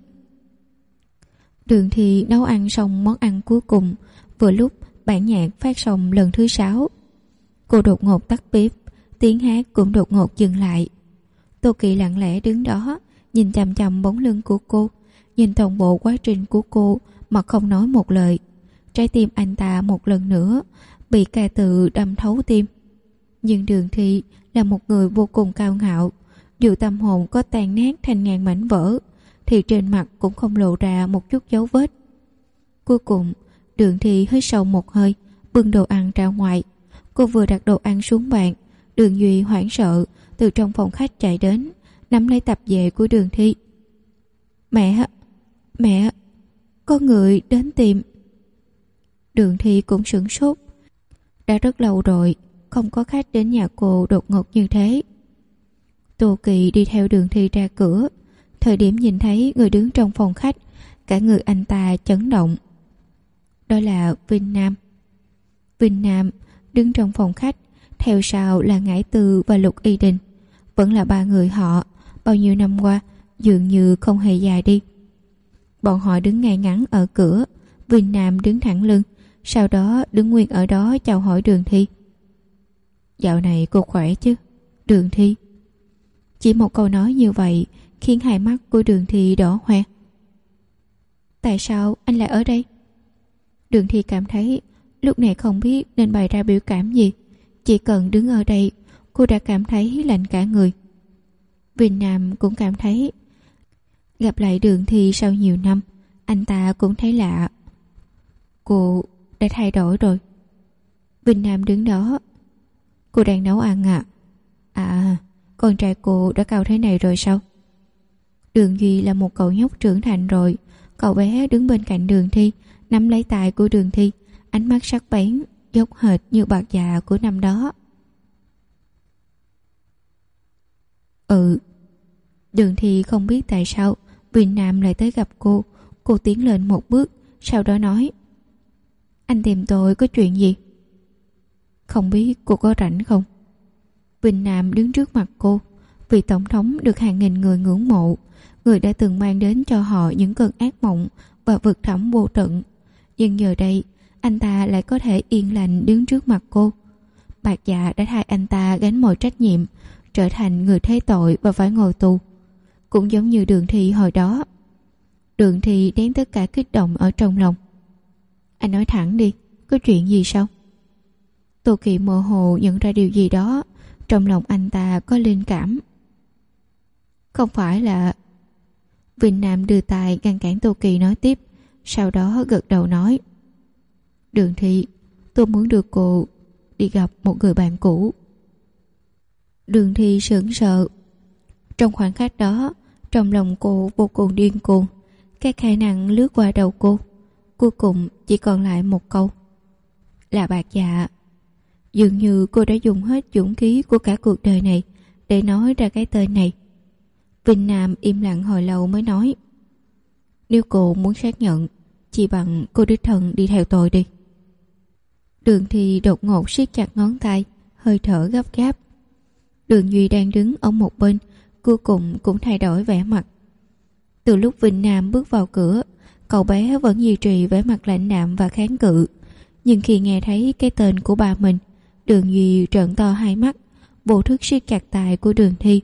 Đường Thi nấu ăn xong món ăn cuối cùng, vừa lúc bản nhạc phát xong lần thứ sáu. Cô đột ngột tắt bếp, tiếng hát cũng đột ngột dừng lại. Tô Kỳ lặng lẽ đứng đó, nhìn chằm chằm bóng lưng của cô, nhìn toàn bộ quá trình của cô mà không nói một lời. Trái tim anh ta một lần nữa bị ca từ đâm thấu tim. Nhưng Đường Thi là một người vô cùng cao ngạo, dù tâm hồn có tan nát thành ngàn mảnh vỡ thì trên mặt cũng không lộ ra một chút dấu vết. Cuối cùng Đường Thi hít sâu một hơi, bưng đồ ăn ra ngoài. Cô vừa đặt đồ ăn xuống bàn, Đường Duy hoảng sợ từ trong phòng khách chạy đến, nắm lấy tập về của Đường Thi. Mẹ, mẹ, có người đến tìm. Đường Thi cũng sửng sốt. Đã rất lâu rồi không có khách đến nhà cô đột ngột như thế. Tô Kỳ đi theo Đường Thi ra cửa. Thời điểm nhìn thấy người đứng trong phòng khách, cả người anh ta chấn động. Đó là Vinh Nam. Vinh Nam đứng trong phòng khách, theo sau là Ngải Tư và Lục Y Đình. Vẫn là ba người họ, bao nhiêu năm qua dường như không hề già đi. Bọn họ đứng ngay ngắn ở cửa. Vinh Nam đứng thẳng lưng, sau đó đứng nguyên ở đó chào hỏi Đường Thi. Dạo này cô khỏe chứ, Đường Thi? Chỉ một câu nói như vậy khiến hai mắt của Đường Thi đỏ hoe. Tại sao anh lại ở đây? Đường Thi cảm thấy lúc này không biết nên bày ra biểu cảm gì. Chỉ cần đứng ở đây, cô đã cảm thấy lạnh cả người. Vinh Nam cũng cảm thấy. Gặp lại Đường Thi sau nhiều năm, anh ta cũng thấy lạ. Cô đã thay đổi rồi. Vinh Nam đứng đó. Cô đang nấu ăn à? À, con trai cô đã cao thế này rồi sao? Đường Duy là một cậu nhóc trưởng thành rồi. Cậu bé đứng bên cạnh Đường Thi, nắm lấy tay của Đường Thi, ánh mắt sắc bén, giống hệt như Bạc Dạ của năm đó. Ừ. Đường Thi không biết tại sao Vinh Nam lại tới gặp cô. Cô tiến lên một bước, sau đó nói: Anh tìm tôi có chuyện gì? Không biết cô có rảnh không? Vinh Nam đứng trước mặt cô. Vị tổng thống được hàng nghìn người ngưỡng mộ, người đã từng mang đến cho họ những cơn ác mộng và vực thẳm vô tận. Nhưng giờ đây anh ta lại có thể yên lành đứng trước mặt cô. Bạc Dạ đã thay anh ta gánh mọi trách nhiệm, trở thành người thế tội và phải ngồi tù. Cũng giống như Đường Thi hồi đó. Đường Thi đem tất cả kích động ở trong lòng. Anh nói thẳng đi, có chuyện gì sao? Tô Kỳ mơ hồ nhận ra điều gì đó. Trong lòng anh ta có linh cảm. Không phải là... Vinh Nam đưa tay ngăn cản Tô Kỳ nói tiếp, sau đó gật đầu nói: Đường Thi, tôi muốn đưa cô đi gặp một người bạn cũ. Đường Thi sững sờ. Trong khoảnh khắc đó, trong lòng cô vô cùng điên cuồng. Các khả năng lướt qua đầu cô. Cuối cùng chỉ còn lại một câu: là Bạc Dạ. Dường như cô đã dùng hết dũng khí của cả cuộc đời này để nói ra cái tên này. Vinh Nam im lặng hồi lâu mới nói: Nếu cô muốn xác nhận, chỉ bằng cô đích thân đi theo tôi đi. Đường Thi đột ngột siết chặt ngón tay, hơi thở gấp gáp. Đường Duy đang đứng ở một bên, cuối cùng cũng thay đổi vẻ mặt. Từ lúc Vinh Nam bước vào cửa, cậu bé vẫn duy trì vẻ mặt lạnh đạm và kháng cự. Nhưng khi nghe thấy cái tên của bà mình, Đường Duy trợn to hai mắt, vô thức siết chặt tay của Đường Thi.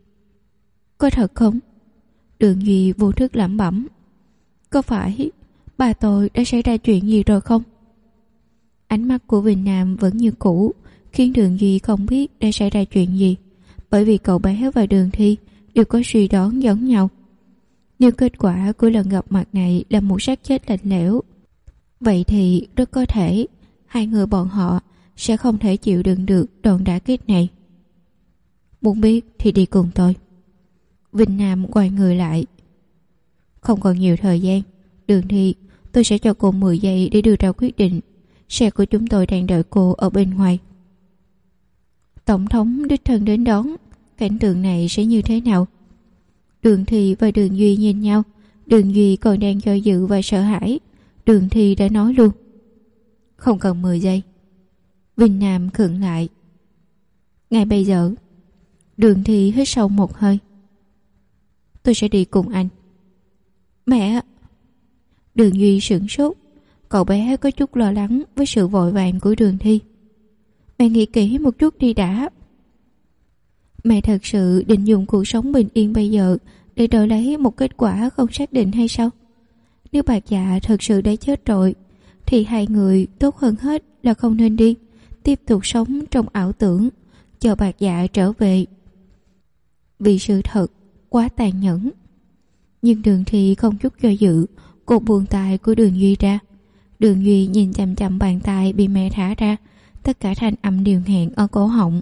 Có thật không? Đường Duy vô thức lẩm bẩm. Có phải bà tôi đã xảy ra chuyện gì rồi không? Ánh mắt của Vinh Nam vẫn như cũ, khiến Đường Duy không biết đã xảy ra chuyện gì, bởi vì cậu bé và Đường Thi đều có suy đoán giống nhau. Nếu kết quả của lần gặp mặt này là một xác chết lạnh lẽo, vậy thì rất có thể hai người bọn họ sẽ không thể chịu đựng được đòn đả kích này. Muốn biết thì đi cùng tôi. Vinh Nam quay người lại. Không còn nhiều thời gian, Đường Thi, tôi sẽ cho cô mười giây để đưa ra quyết định. Xe của chúng tôi đang đợi cô ở bên ngoài. Tổng thống đích thân đến đón, cảnh tượng này sẽ như thế nào? Đường Thi và Đường Duy nhìn nhau. Đường Duy còn đang do dự và sợ hãi. Đường Thi đã nói luôn. Không cần mười giây. Vinh Nam khựng lại. Ngay bây giờ. Đường Thi hít sâu một hơi. Tôi sẽ đi cùng anh. Mẹ! Đường Duy sửng sốt. Cậu bé có chút lo lắng với sự vội vàng của Đường Thi. Mẹ nghĩ kỹ một chút đi đã. Mẹ thật sự định dùng cuộc sống bình yên bây giờ để đổi lấy một kết quả không xác định hay sao? Nếu Bạc Dạ thật sự đã chết rồi, thì hai người tốt hơn hết là không nên đi, tiếp tục sống trong ảo tưởng, chờ Bạc Dạ trở về. Vì sự thật quá tàn nhẫn. Nhưng Đường Thi không chút do dự, cô buông tay của Đường Duy ra. Đường Duy nhìn chằm chằm bàn tay bị mẹ thả ra, tất cả thanh âm đều nghẹn ở cổ họng.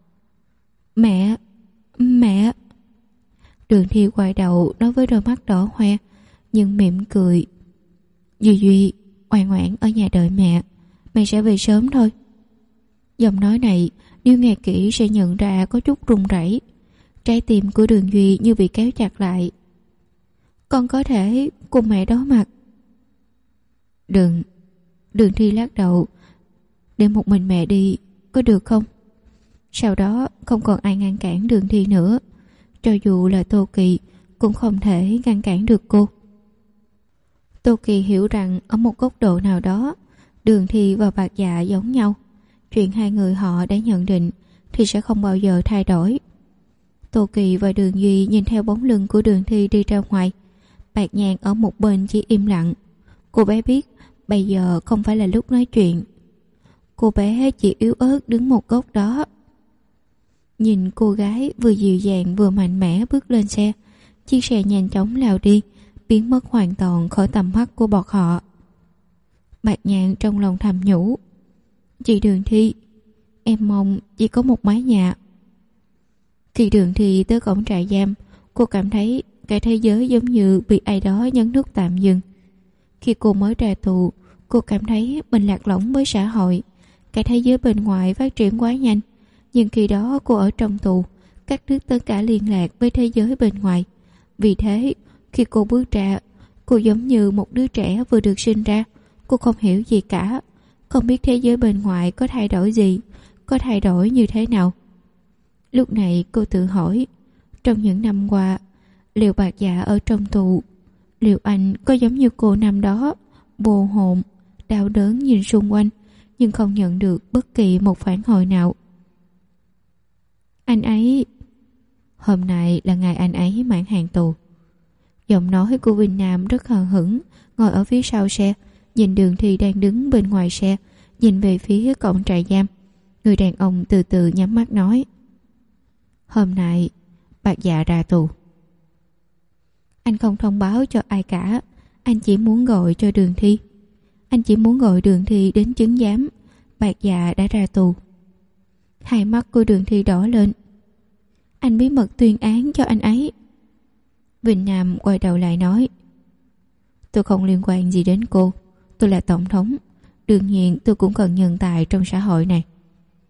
Mẹ, mẹ. Đường Thi quay đầu nói với đôi mắt đỏ hoe, nhưng mỉm cười. Duy Duy, ngoan ngoãn ở nhà đợi mẹ, mẹ sẽ về sớm thôi. Giọng nói này nếu nghe kỹ sẽ nhận ra có chút run rẩy. Trái tim của Đường Duy như bị kéo chặt lại. Con có thể cùng mẹ đối mặt. Đừng. Đường Thi lắc đầu. Để một mình mẹ đi có được không? Sau đó không còn ai ngăn cản Đường Thi nữa. Cho dù là Tô Kỳ cũng không thể ngăn cản được cô. Tô Kỳ hiểu rằng ở một góc độ nào đó, Đường Thi và Bạc Dạ giống nhau. Chuyện hai người họ đã nhận định thì sẽ không bao giờ thay đổi. Tô Kỳ và Đường Duy nhìn theo bóng lưng của Đường Thi đi ra ngoài. Bạc Nhàn ở một bên chỉ im lặng. Cô bé biết bây giờ không phải là lúc nói chuyện. Cô bé chỉ yếu ớt đứng một góc đó, nhìn cô gái vừa dịu dàng vừa mạnh mẽ bước lên xe. Chiếc xe nhanh chóng lao đi, biến mất hoàn toàn khỏi tầm mắt của bọn họ. Bạc Nhàn trong lòng thầm nhủ. Chị Đường Thi, em mong chỉ có một mái nhà. Khi Đường Thi tới cổng trại giam, cô cảm thấy cả thế giới giống như bị ai đó nhấn nút tạm dừng. Khi cô mới ra tù, cô cảm thấy mình lạc lõng với xã hội. Cả thế giới bên ngoài phát triển quá nhanh, nhưng khi đó cô ở trong tù, cắt đứt tất cả liên lạc với thế giới bên ngoài. Vì thế, khi cô bước ra, cô giống như một đứa trẻ vừa được sinh ra. Cô không hiểu gì cả, không biết thế giới bên ngoài có thay đổi gì, có thay đổi như thế nào. Lúc này cô tự hỏi, trong những năm qua, liệu Bạc Dạ ở trong tù, liệu anh có giống như cô năm đó, bồ hồn, đau đớn nhìn xung quanh, nhưng không nhận được bất kỳ một phản hồi nào. Anh ấy... Hôm nay là ngày anh ấy mãn hạn tù. Giọng nói của Vinh Nam rất hờ hững, ngồi ở phía sau xe, nhìn Đường Thi đang đứng bên ngoài xe, nhìn về phía cổng trại giam. Người đàn ông từ từ nhắm mắt nói, hôm nay Bạc Dạ ra tù. Anh không thông báo cho ai cả, anh chỉ muốn gọi cho Đường Thi. Anh chỉ muốn gọi Đường Thi đến chứng giám Bạc Dạ đã ra tù. Hai mắt của Đường Thi đỏ lên. Anh bí mật tuyên án cho anh ấy. Vinh Nam quay đầu lại nói, tôi không liên quan gì đến cô. Tôi là tổng thống, đương nhiên tôi cũng cần nhân tài trong xã hội này.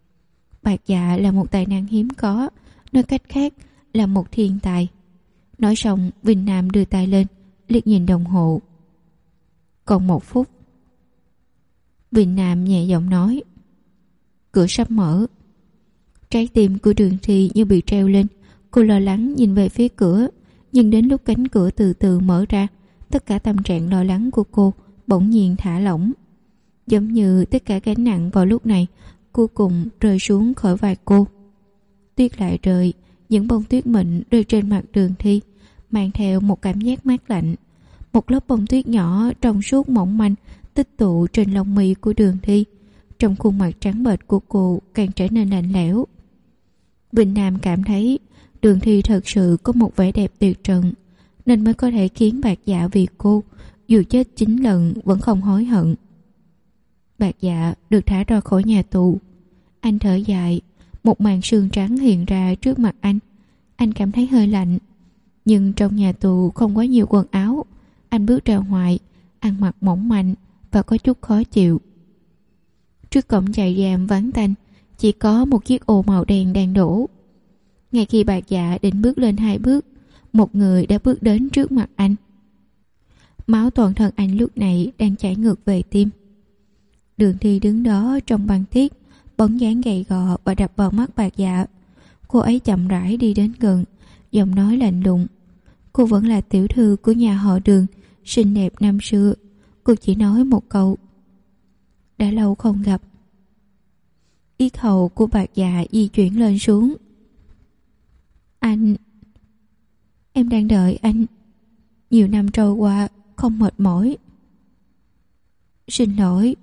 Bạc Dạ là một tài năng hiếm có, nói cách khác là một thiên tài. Nói xong, Vinh Nam đưa tay lên, liếc nhìn đồng hồ. Còn một phút. Vinh Nam nhẹ giọng nói. Cửa sắp mở. Trái tim của Đường Thi như bị treo lên. Cô lo lắng nhìn về phía cửa, nhưng đến lúc cánh cửa từ từ mở ra, tất cả tâm trạng lo lắng của cô bỗng nhiên thả lỏng. Giống như tất cả gánh nặng vào lúc này cuối cùng rơi xuống khỏi vai cô. Tuyết lại rơi, những bông tuyết mịn rơi trên mặt Đường Thi, mang theo một cảm giác mát lạnh. Một lớp bông tuyết nhỏ trong suốt mỏng manh tích tụ trên lông mi của Đường Thi, trong khuôn mặt trắng bệch của cô càng trở nên lạnh lẽo. Vinh Nam cảm thấy Đường Thi thật sự có một vẻ đẹp tuyệt trần, nên mới có thể khiến Bạc Dạ vì cô dù chết chín lần vẫn không hối hận. Bạc Dạ được thả ra khỏi nhà tù. Anh thở dài, một màn sương trắng hiện ra trước mặt anh. Anh cảm thấy hơi lạnh, nhưng trong nhà tù không quá nhiều quần áo. Anh bước ra ngoài, ăn mặc mỏng manh và có chút khó chịu. Trước cổng trại giam vắng tanh, chỉ có một chiếc ô màu đen đang đổ. Ngay khi Bạc Dạ định bước lên hai bước, một người đã bước đến trước mặt anh. Máu toàn thân anh lúc này đang chảy ngược về tim. Đường Thi đứng đó trong băng tuyết, bóng dáng gầy gò và đập vào mắt Bạc Dạ. Cô ấy chậm rãi đi đến gần, giọng nói lạnh lùng. Cô vẫn là tiểu thư của nhà họ Đường, xinh đẹp năm xưa. Cô chỉ nói một câu. Đã lâu không gặp. Yết hầu của Bạc Dạ di chuyển lên xuống. Anh... Em đang đợi anh. Nhiều năm trôi qua không mệt mỏi. Xin lỗi.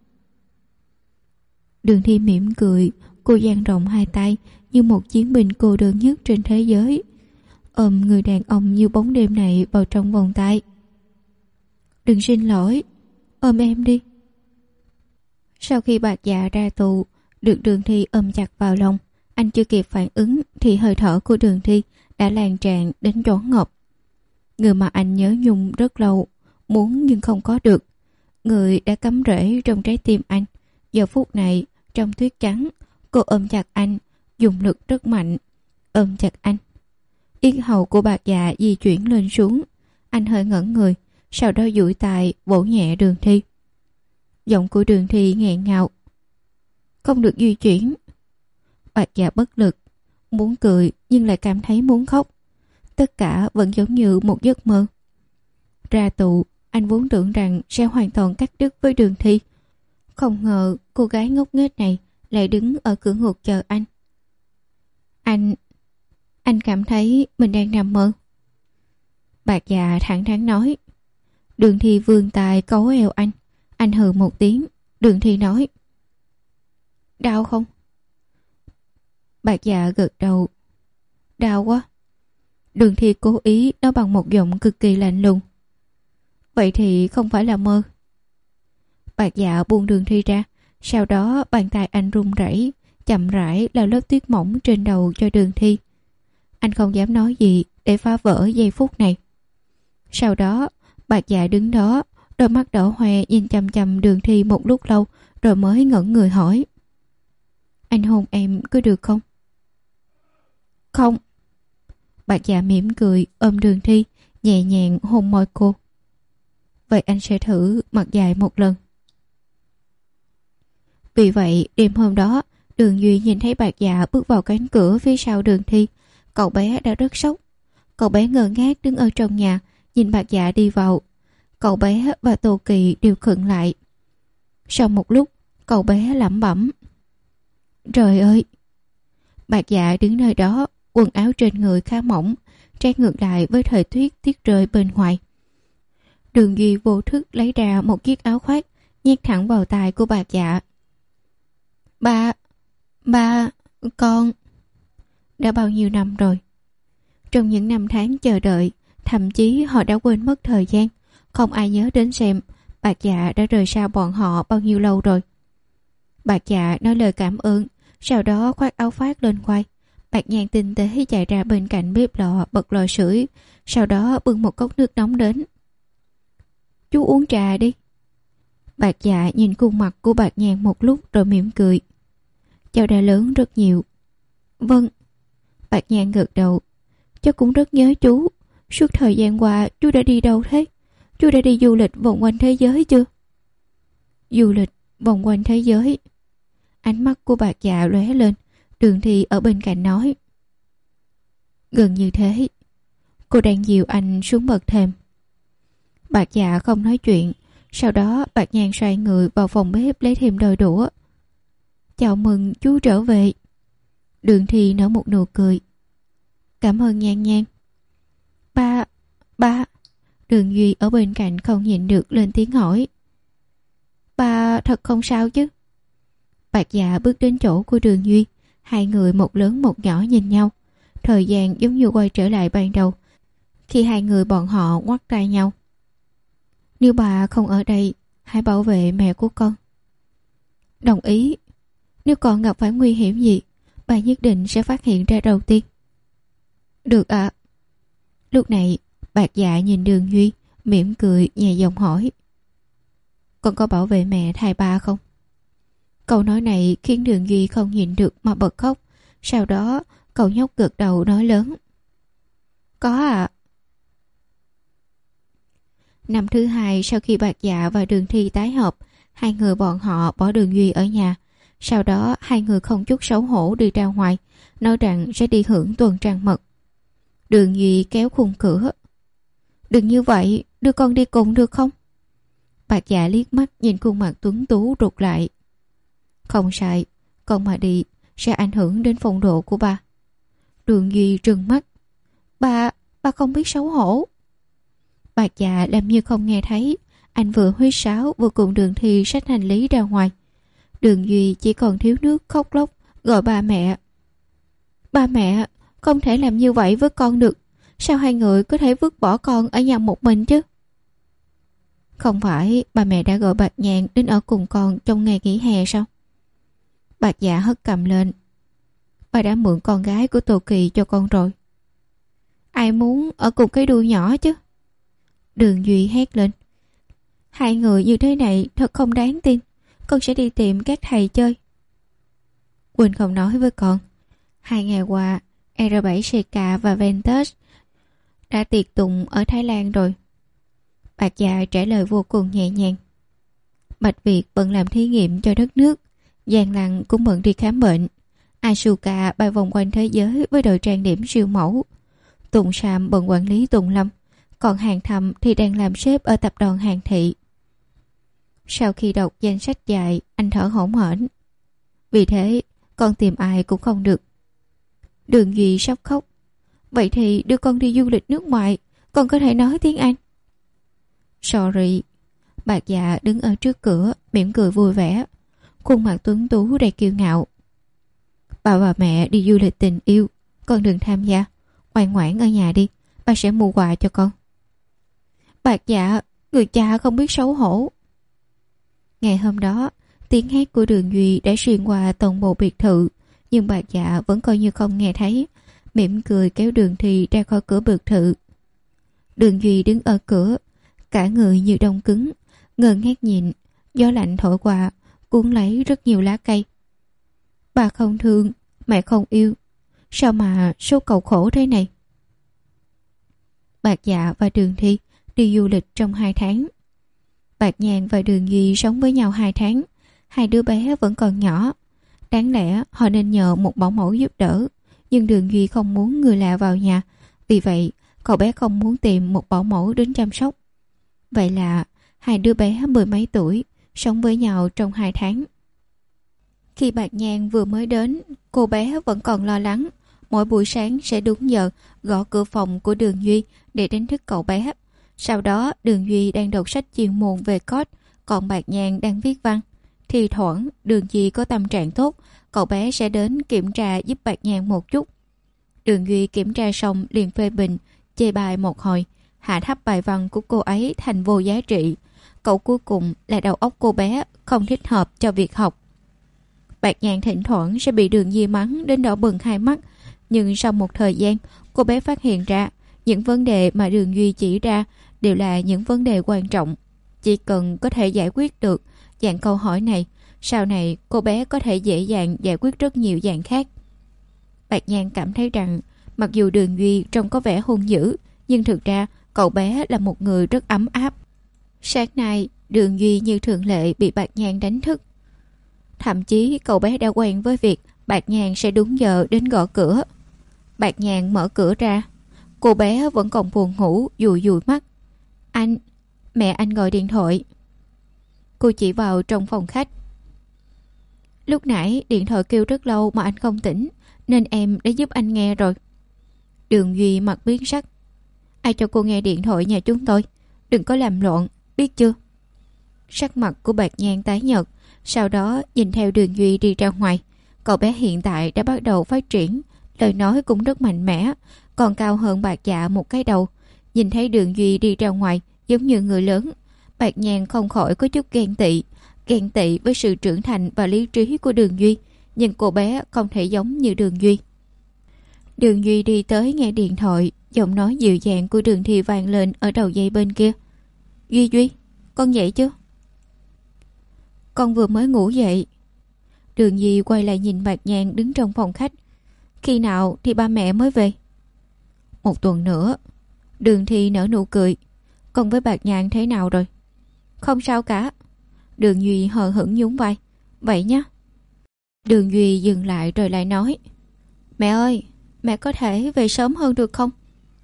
Đường Thi mỉm cười. Cô dang rộng hai tay như một chiến binh cô đơn nhất trên thế giới, ôm người đàn ông như bóng đêm này vào trong vòng tay. Đừng xin lỗi, ôm em đi. Sau khi Bạc Dạ ra tù, được Đường Thi ôm chặt vào lòng, anh chưa kịp phản ứng thì hơi thở của Đường Thi đã lan tràn đến choáng ngợp. Người mà anh nhớ nhung rất lâu, muốn nhưng không có được, người đã cắm rễ trong trái tim anh. Giờ phút này trong tuyết trắng, cô ôm chặt anh, dùng lực rất mạnh, ôm chặt anh. Yết hầu của Bạc Dạ di chuyển lên xuống. Anh hơi ngẩn người, sau đó duỗi tay vỗ nhẹ Đường Thi. Giọng của Đường Thi nghẹn ngào. Không được di chuyển. Bạc Dạ bất lực, muốn cười nhưng lại cảm thấy muốn khóc. Tất cả vẫn giống như một giấc mơ. Ra tù, anh vốn tưởng rằng sẽ hoàn toàn cắt đứt với Đường Thi. Không ngờ cô gái ngốc nghếch này lại đứng ở cửa ngục chờ anh. Anh... Anh cảm thấy mình đang nằm mơ. Bạc Dạ thẳng thắn nói. Đường Thi vươn tay cấu eo anh. Anh hừ một tiếng. Đường Thi nói. Đau không? Bạc Dạ gật đầu. Đau quá. Đường Thi cố ý nói bằng một giọng cực kỳ lạnh lùng. Vậy thì không phải là mơ. Bạc Dạ buông Đường Thi ra. Sau đó bàn tay anh run rẩy, chậm rãi lau lớp tuyết mỏng trên đầu cho Đường Thi. Anh không dám nói gì để phá vỡ giây phút này. Sau đó Bạc Dạ đứng đó, đôi mắt đỏ hoe nhìn chằm chằm Đường Thi một lúc lâu, rồi mới ngẩng người hỏi. Anh hôn em có được không? Không. Bạc Dạ mỉm cười ôm Đường Thi, nhẹ nhàng hôn môi cô. Vậy anh sẽ thử mặt dài một lần. Vì vậy đêm hôm đó, Đường Duy nhìn thấy Bạc Dạ bước vào cánh cửa phía sau Đường Thi. Cậu bé đã rất sốc. Cậu bé ngơ ngác đứng ở trong nhà, nhìn Bạc Dạ đi vào. Cậu bé và Tô Kỳ đều khựng lại. Sau một lúc, cậu bé lẩm bẩm. Trời ơi! Bạc Dạ đứng nơi đó, quần áo trên người khá mỏng, trái ngược lại với thời tuyết tiết rơi bên ngoài. Đường Duy vô thức lấy ra một chiếc áo khoác, nhét thẳng vào tai của Bạc Dạ. Ba... ba... con... Đã bao nhiêu năm rồi. Trong những năm tháng chờ đợi, thậm chí họ đã quên mất thời gian. Không ai nhớ đến xem Bạc Dạ đã rời xa bọn họ bao nhiêu lâu rồi. Bạc Dạ nói lời cảm ơn, sau đó khoác áo khoác lên vai. Bạc Nhàn tinh tế chạy ra bên cạnh bếp lò bật lò sưởi, sau đó bưng một cốc nước nóng đến. Chú uống trà đi. Bạc Dạ nhìn khuôn mặt của Bạc Nhàn một lúc rồi mỉm cười. cháu đã lớn rất nhiều. Vâng. Bạch Nhàn gật đầu. Cháu cũng rất nhớ chú. Suốt thời gian qua chú đã đi đâu thế? Chú đã đi du lịch vòng quanh thế giới chưa? Du lịch vòng quanh thế giới. Ánh mắt của Bạch Dạ lóe lên. Đường Thi ở bên cạnh nói. Gần như thế. Cô đang dìu anh xuống bậc thềm. Bạch Dạ không nói chuyện. Sau đó Bạch Nhàn xoay người vào phòng bếp lấy thêm đôi đũa. Chào mừng chú trở về. Đường Thi nở một nụ cười. Cảm ơn Nhan Nhan. Ba, ba. Đường Duy ở bên cạnh không nhịn được lên tiếng hỏi. Ba thật không sao chứ? Bạch Dạ bước đến chỗ của Đường Duy. Hai người một lớn một nhỏ nhìn nhau. Thời gian giống như quay trở lại ban đầu, khi hai người bọn họ ngoắt tay nhau. Nếu bà không ở đây, hãy bảo vệ mẹ của con. Đồng ý. Nếu con gặp phải nguy hiểm gì, bà nhất định sẽ phát hiện ra đầu tiên. Được ạ. À. Lúc này Bạch Dạ nhìn Đường Duy, mỉm cười nhẹ giọng hỏi. Con có bảo vệ mẹ thay ba không? Câu nói này khiến Đường Duy không nhịn được mà bật khóc. Sau đó cậu nhóc gật đầu nói lớn. Có ạ. À. Năm thứ hai sau khi Bạch Dạ và Đường Thi tái hợp, hai người bọn họ bỏ Đường Duy ở nhà. Sau đó hai người không chút xấu hổ đi ra ngoài, nói rằng sẽ đi hưởng tuần trăng mật. Đường Duy kéo khung cửa. Đừng như vậy, đưa con đi cùng được không? Bạch Dạ liếc mắt nhìn khuôn mặt tuấn tú rụt lại. Không sai, con mà đi sẽ ảnh hưởng đến phong độ của ba. Đường Duy trừng mắt. Ba, ba không biết xấu hổ. Bạch Dạ làm như không nghe thấy. Anh vừa huýt sáo vừa cùng Đường Thi xách hành lý ra ngoài. Đường Duy chỉ còn thiếu nước khóc lóc gọi ba mẹ. Ba mẹ, không thể làm như vậy với con được. Sao hai người có thể vứt bỏ con ở nhà một mình chứ? Không phải ba mẹ đã gọi Bạch Nhàn đến ở cùng con trong ngày nghỉ hè sao? Bạch Dạ hất cầm lên. Ba đã mượn con gái của Tô Kỳ cho con rồi. Ai muốn ở cùng cái đuôi nhỏ chứ? Đường Duy hét lên. Hai người như thế này thật không đáng tin. Con sẽ đi tìm các thầy chơi. Quỳnh không nói với con. Hai ngày qua R bảy Seika và Ventus đã tiệc tùng ở Thái Lan rồi. Bạch Dạ trả lời vô cùng nhẹ nhàng. Bạch Việt bận làm thí nghiệm cho đất nước. Giang Lăng cũng bận đi khám bệnh. Asuka bay vòng quanh thế giới với đội trang điểm siêu mẫu. Tùng Sam bận quản lý Tùng Lâm. Còn Hàng Thầm thì đang làm sếp ở tập đoàn Hàng Thị. Sau khi đọc danh sách dài, anh thở hổn hển. Vì thế, con tìm ai cũng không được. Đường Duy sắp khóc. Vậy thì đưa con đi du lịch nước ngoài, con có thể nói tiếng Anh. Sorry. Bạch Dạ đứng ở trước cửa, mỉm cười vui vẻ. Khuôn mặt tuấn tú đầy kiêu ngạo. Bà và mẹ đi du lịch tình yêu, con đừng tham gia. Ngoan ngoãn ở nhà đi, ba sẽ mua quà cho con. Bạch Dạ, người cha không biết xấu hổ. Ngày hôm đó, tiếng hét của Đường Duy đã xuyên qua toàn bộ biệt thự, nhưng Bạch Dạ vẫn coi như không nghe thấy, mỉm cười kéo Đường Thi ra khỏi cửa biệt thự. Đường Duy đứng ở cửa, cả người như đông cứng, ngơ ngác nhìn, gió lạnh thổi qua, cuốn lấy rất nhiều lá cây. Bà không thương, mẹ không yêu, sao mà số cậu khổ thế này? Bạch Dạ và Đường Thi đi du lịch trong hai tháng. Bạch Nhàn và Đường Duy sống với nhau hai tháng. Hai đứa bé vẫn còn nhỏ. Đáng lẽ họ nên nhờ một bảo mẫu giúp đỡ, nhưng Đường Duy không muốn người lạ vào nhà. Vì vậy cậu bé không muốn tìm một bảo mẫu đến chăm sóc. Vậy là hai đứa bé mười mấy tuổi sống với nhau trong hai tháng. Khi Bạch Nhàn vừa mới đến, cô bé vẫn còn lo lắng. Mỗi buổi sáng sẽ đúng giờ gõ cửa phòng của Đường Duy để đánh thức cậu bé. Sau đó Đường Duy đang đọc sách chuyên môn về code, còn Bạch Nhàn đang viết văn. Thì thoảng Đường Duy có tâm trạng tốt, cậu bé sẽ đến kiểm tra giúp Bạch Nhàn một chút. Đường Duy kiểm tra xong liền phê bình, chê bài một hồi, hạ thấp bài văn của cô ấy thành vô giá trị. Cậu cuối cùng là đầu óc cô bé không thích hợp cho việc học. Bạch Nhàn thỉnh thoảng sẽ bị Đường Duy mắng đến đỏ bừng hai mắt, nhưng sau một thời gian cô bé phát hiện ra những vấn đề mà Đường Duy chỉ ra đều là những vấn đề quan trọng. Chỉ cần có thể giải quyết được dạng câu hỏi này, Sau này cô bé có thể dễ dàng giải quyết rất nhiều dạng khác. Bạch Nhan cảm thấy rằng mặc dù Đường Duy trông có vẻ hung dữ, nhưng thực ra cậu bé là một người rất ấm áp. Sáng nay Đường Duy như thường lệ bị Bạch Nhan đánh thức. Thậm chí cậu bé đã quen với việc Bạch Nhan sẽ đúng giờ đến gõ cửa. Bạch Nhan mở cửa ra, cô bé vẫn còn buồn ngủ, dụi dụi mắt. Anh, mẹ anh gọi điện thoại. Cô chỉ vào trong phòng khách. Lúc nãy điện thoại kêu rất lâu mà anh không tỉnh, nên em đã giúp anh nghe rồi. Đường Duy mặt biến sắc. Ai cho cô nghe điện thoại nhà chúng tôi? Đừng có làm loạn, biết chưa? Sắc mặt của Bạch Nhan tái nhợt, sau đó nhìn theo Đường Duy đi ra ngoài. Cậu bé hiện tại đã bắt đầu phát triển, lời nói cũng rất mạnh mẽ, còn cao hơn Bạch Dạ một cái đầu. Nhìn thấy Đường Duy đi ra ngoài giống như người lớn, Bạch Nhan không khỏi có chút ghen tị, ghen tị với sự trưởng thành và lý trí của Đường Duy, nhưng cô bé không thể giống như Đường Duy. Đường Duy đi tới nghe điện thoại, giọng nói dịu dàng của Đường Thi vang lên ở đầu dây bên kia. Duy Duy, con dậy chưa? Con vừa mới ngủ dậy. Đường Duy quay lại nhìn Bạch Nhan đứng trong phòng khách. Khi nào thì ba mẹ mới về? Một tuần nữa. Đường Thi nở nụ cười. Con với Bạch Nhan thế nào rồi? Không sao cả. Đường Duy hờ hững nhún vai. Vậy nhá. Đường Duy dừng lại rồi lại nói. Mẹ ơi, mẹ có thể về sớm hơn được không?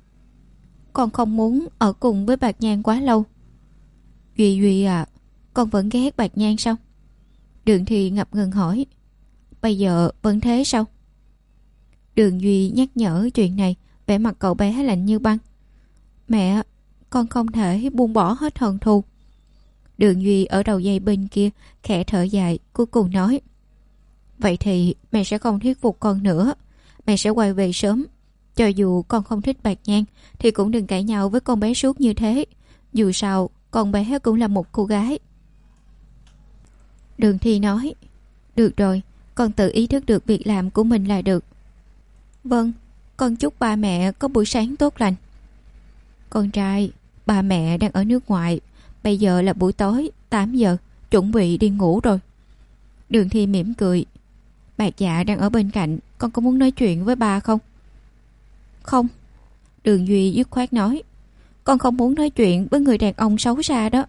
Con không muốn ở cùng với Bạch Nhan quá lâu. Duy Duy à, con vẫn ghét Bạch Nhan sao? Đường Thi ngập ngừng hỏi. Bây giờ vẫn thế sao? Đường Duy nhắc nhở chuyện này, vẻ mặt cậu bé lạnh như băng. Mẹ, con không thể buông bỏ hết hận thù. Đường Duy ở đầu dây bên kia khẽ thở dài, cuối cùng nói. Vậy thì mẹ sẽ không thuyết phục con nữa. Mẹ sẽ quay về sớm. Cho dù con không thích Bạch Nhan thì cũng đừng cãi nhau với con bé suốt như thế. Dù sao con bé cũng là một cô gái. Đường Thi nói. Được rồi, con tự ý thức được việc làm của mình là được. Vâng, con chúc ba mẹ có buổi sáng tốt lành. Con trai, ba mẹ đang ở nước ngoài. Bây giờ là buổi tối, tám giờ, chuẩn bị đi ngủ rồi. Đường Thi mỉm cười. Bạch Dạ đang ở bên cạnh, con có muốn nói chuyện với ba không? Không. Đường Duy dứt khoát nói. Con không muốn nói chuyện với người đàn ông xấu xa đó.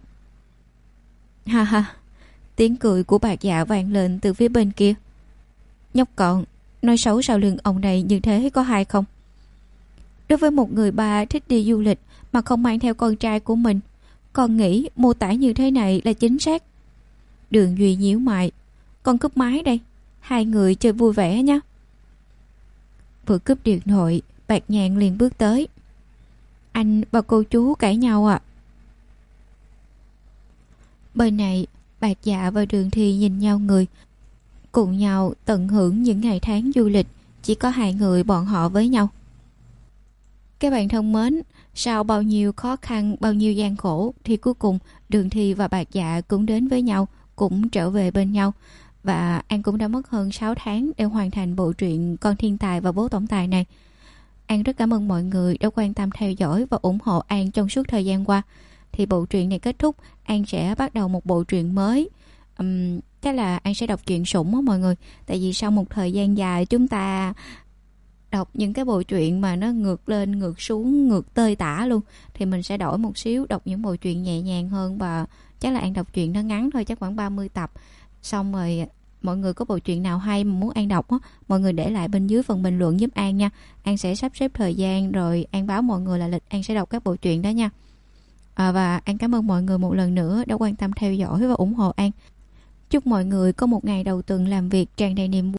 Ha ha. Tiếng cười của Bạch Dạ vang lên từ phía bên kia. Nhóc con, nói xấu sau lưng ông này như thế có hay không? Đối với một người ba thích đi du lịch mà không mang theo con trai của mình, con nghĩ mô tả như thế này là chính xác. Đường Duy nhíu mày. Con cúp máy đây, hai người chơi vui vẻ nhé. Vừa cúp điện thoại, Bạch Nhan liền bước tới. Anh và cô chú cãi nhau à? Bên này Bạch Dạ và Đường Thi nhìn nhau người, cùng nhau tận hưởng những ngày tháng du lịch. Chỉ có hai người bọn họ với nhau. Các bạn thân mến, sau bao nhiêu khó khăn, bao nhiêu gian khổ thì cuối cùng Đường Thi và Bạch Dạ cũng đến với nhau, cũng trở về bên nhau. Và An cũng đã mất hơn sáu tháng để hoàn thành bộ truyện Con Thiên Tài và Bố Tổng Tài này. An rất cảm ơn mọi người đã quan tâm theo dõi và ủng hộ An trong suốt thời gian qua. Thì bộ truyện này kết thúc, An sẽ bắt đầu một bộ truyện mới. um, Chắc là An sẽ đọc truyện sủng á mọi người. Tại vì sau một thời gian dài chúng ta đọc những cái bộ truyện mà nó ngược lên, ngược xuống, ngược tơi tả luôn, thì mình sẽ đổi một xíu, đọc những bộ truyện nhẹ nhàng hơn. Và chắc là An đọc truyện nó ngắn thôi, chắc khoảng ba mươi tập. Xong rồi mọi người có bộ truyện nào hay mà muốn An đọc á, mọi người để lại bên dưới phần bình luận giúp An nha. An sẽ sắp xếp thời gian rồi An báo mọi người là lịch An sẽ đọc các bộ truyện đó nha. à, Và An cảm ơn mọi người một lần nữa đã quan tâm theo dõi và ủng hộ An. Chúc mọi người có một ngày đầu tuần làm việc tràn đầy niềm vui.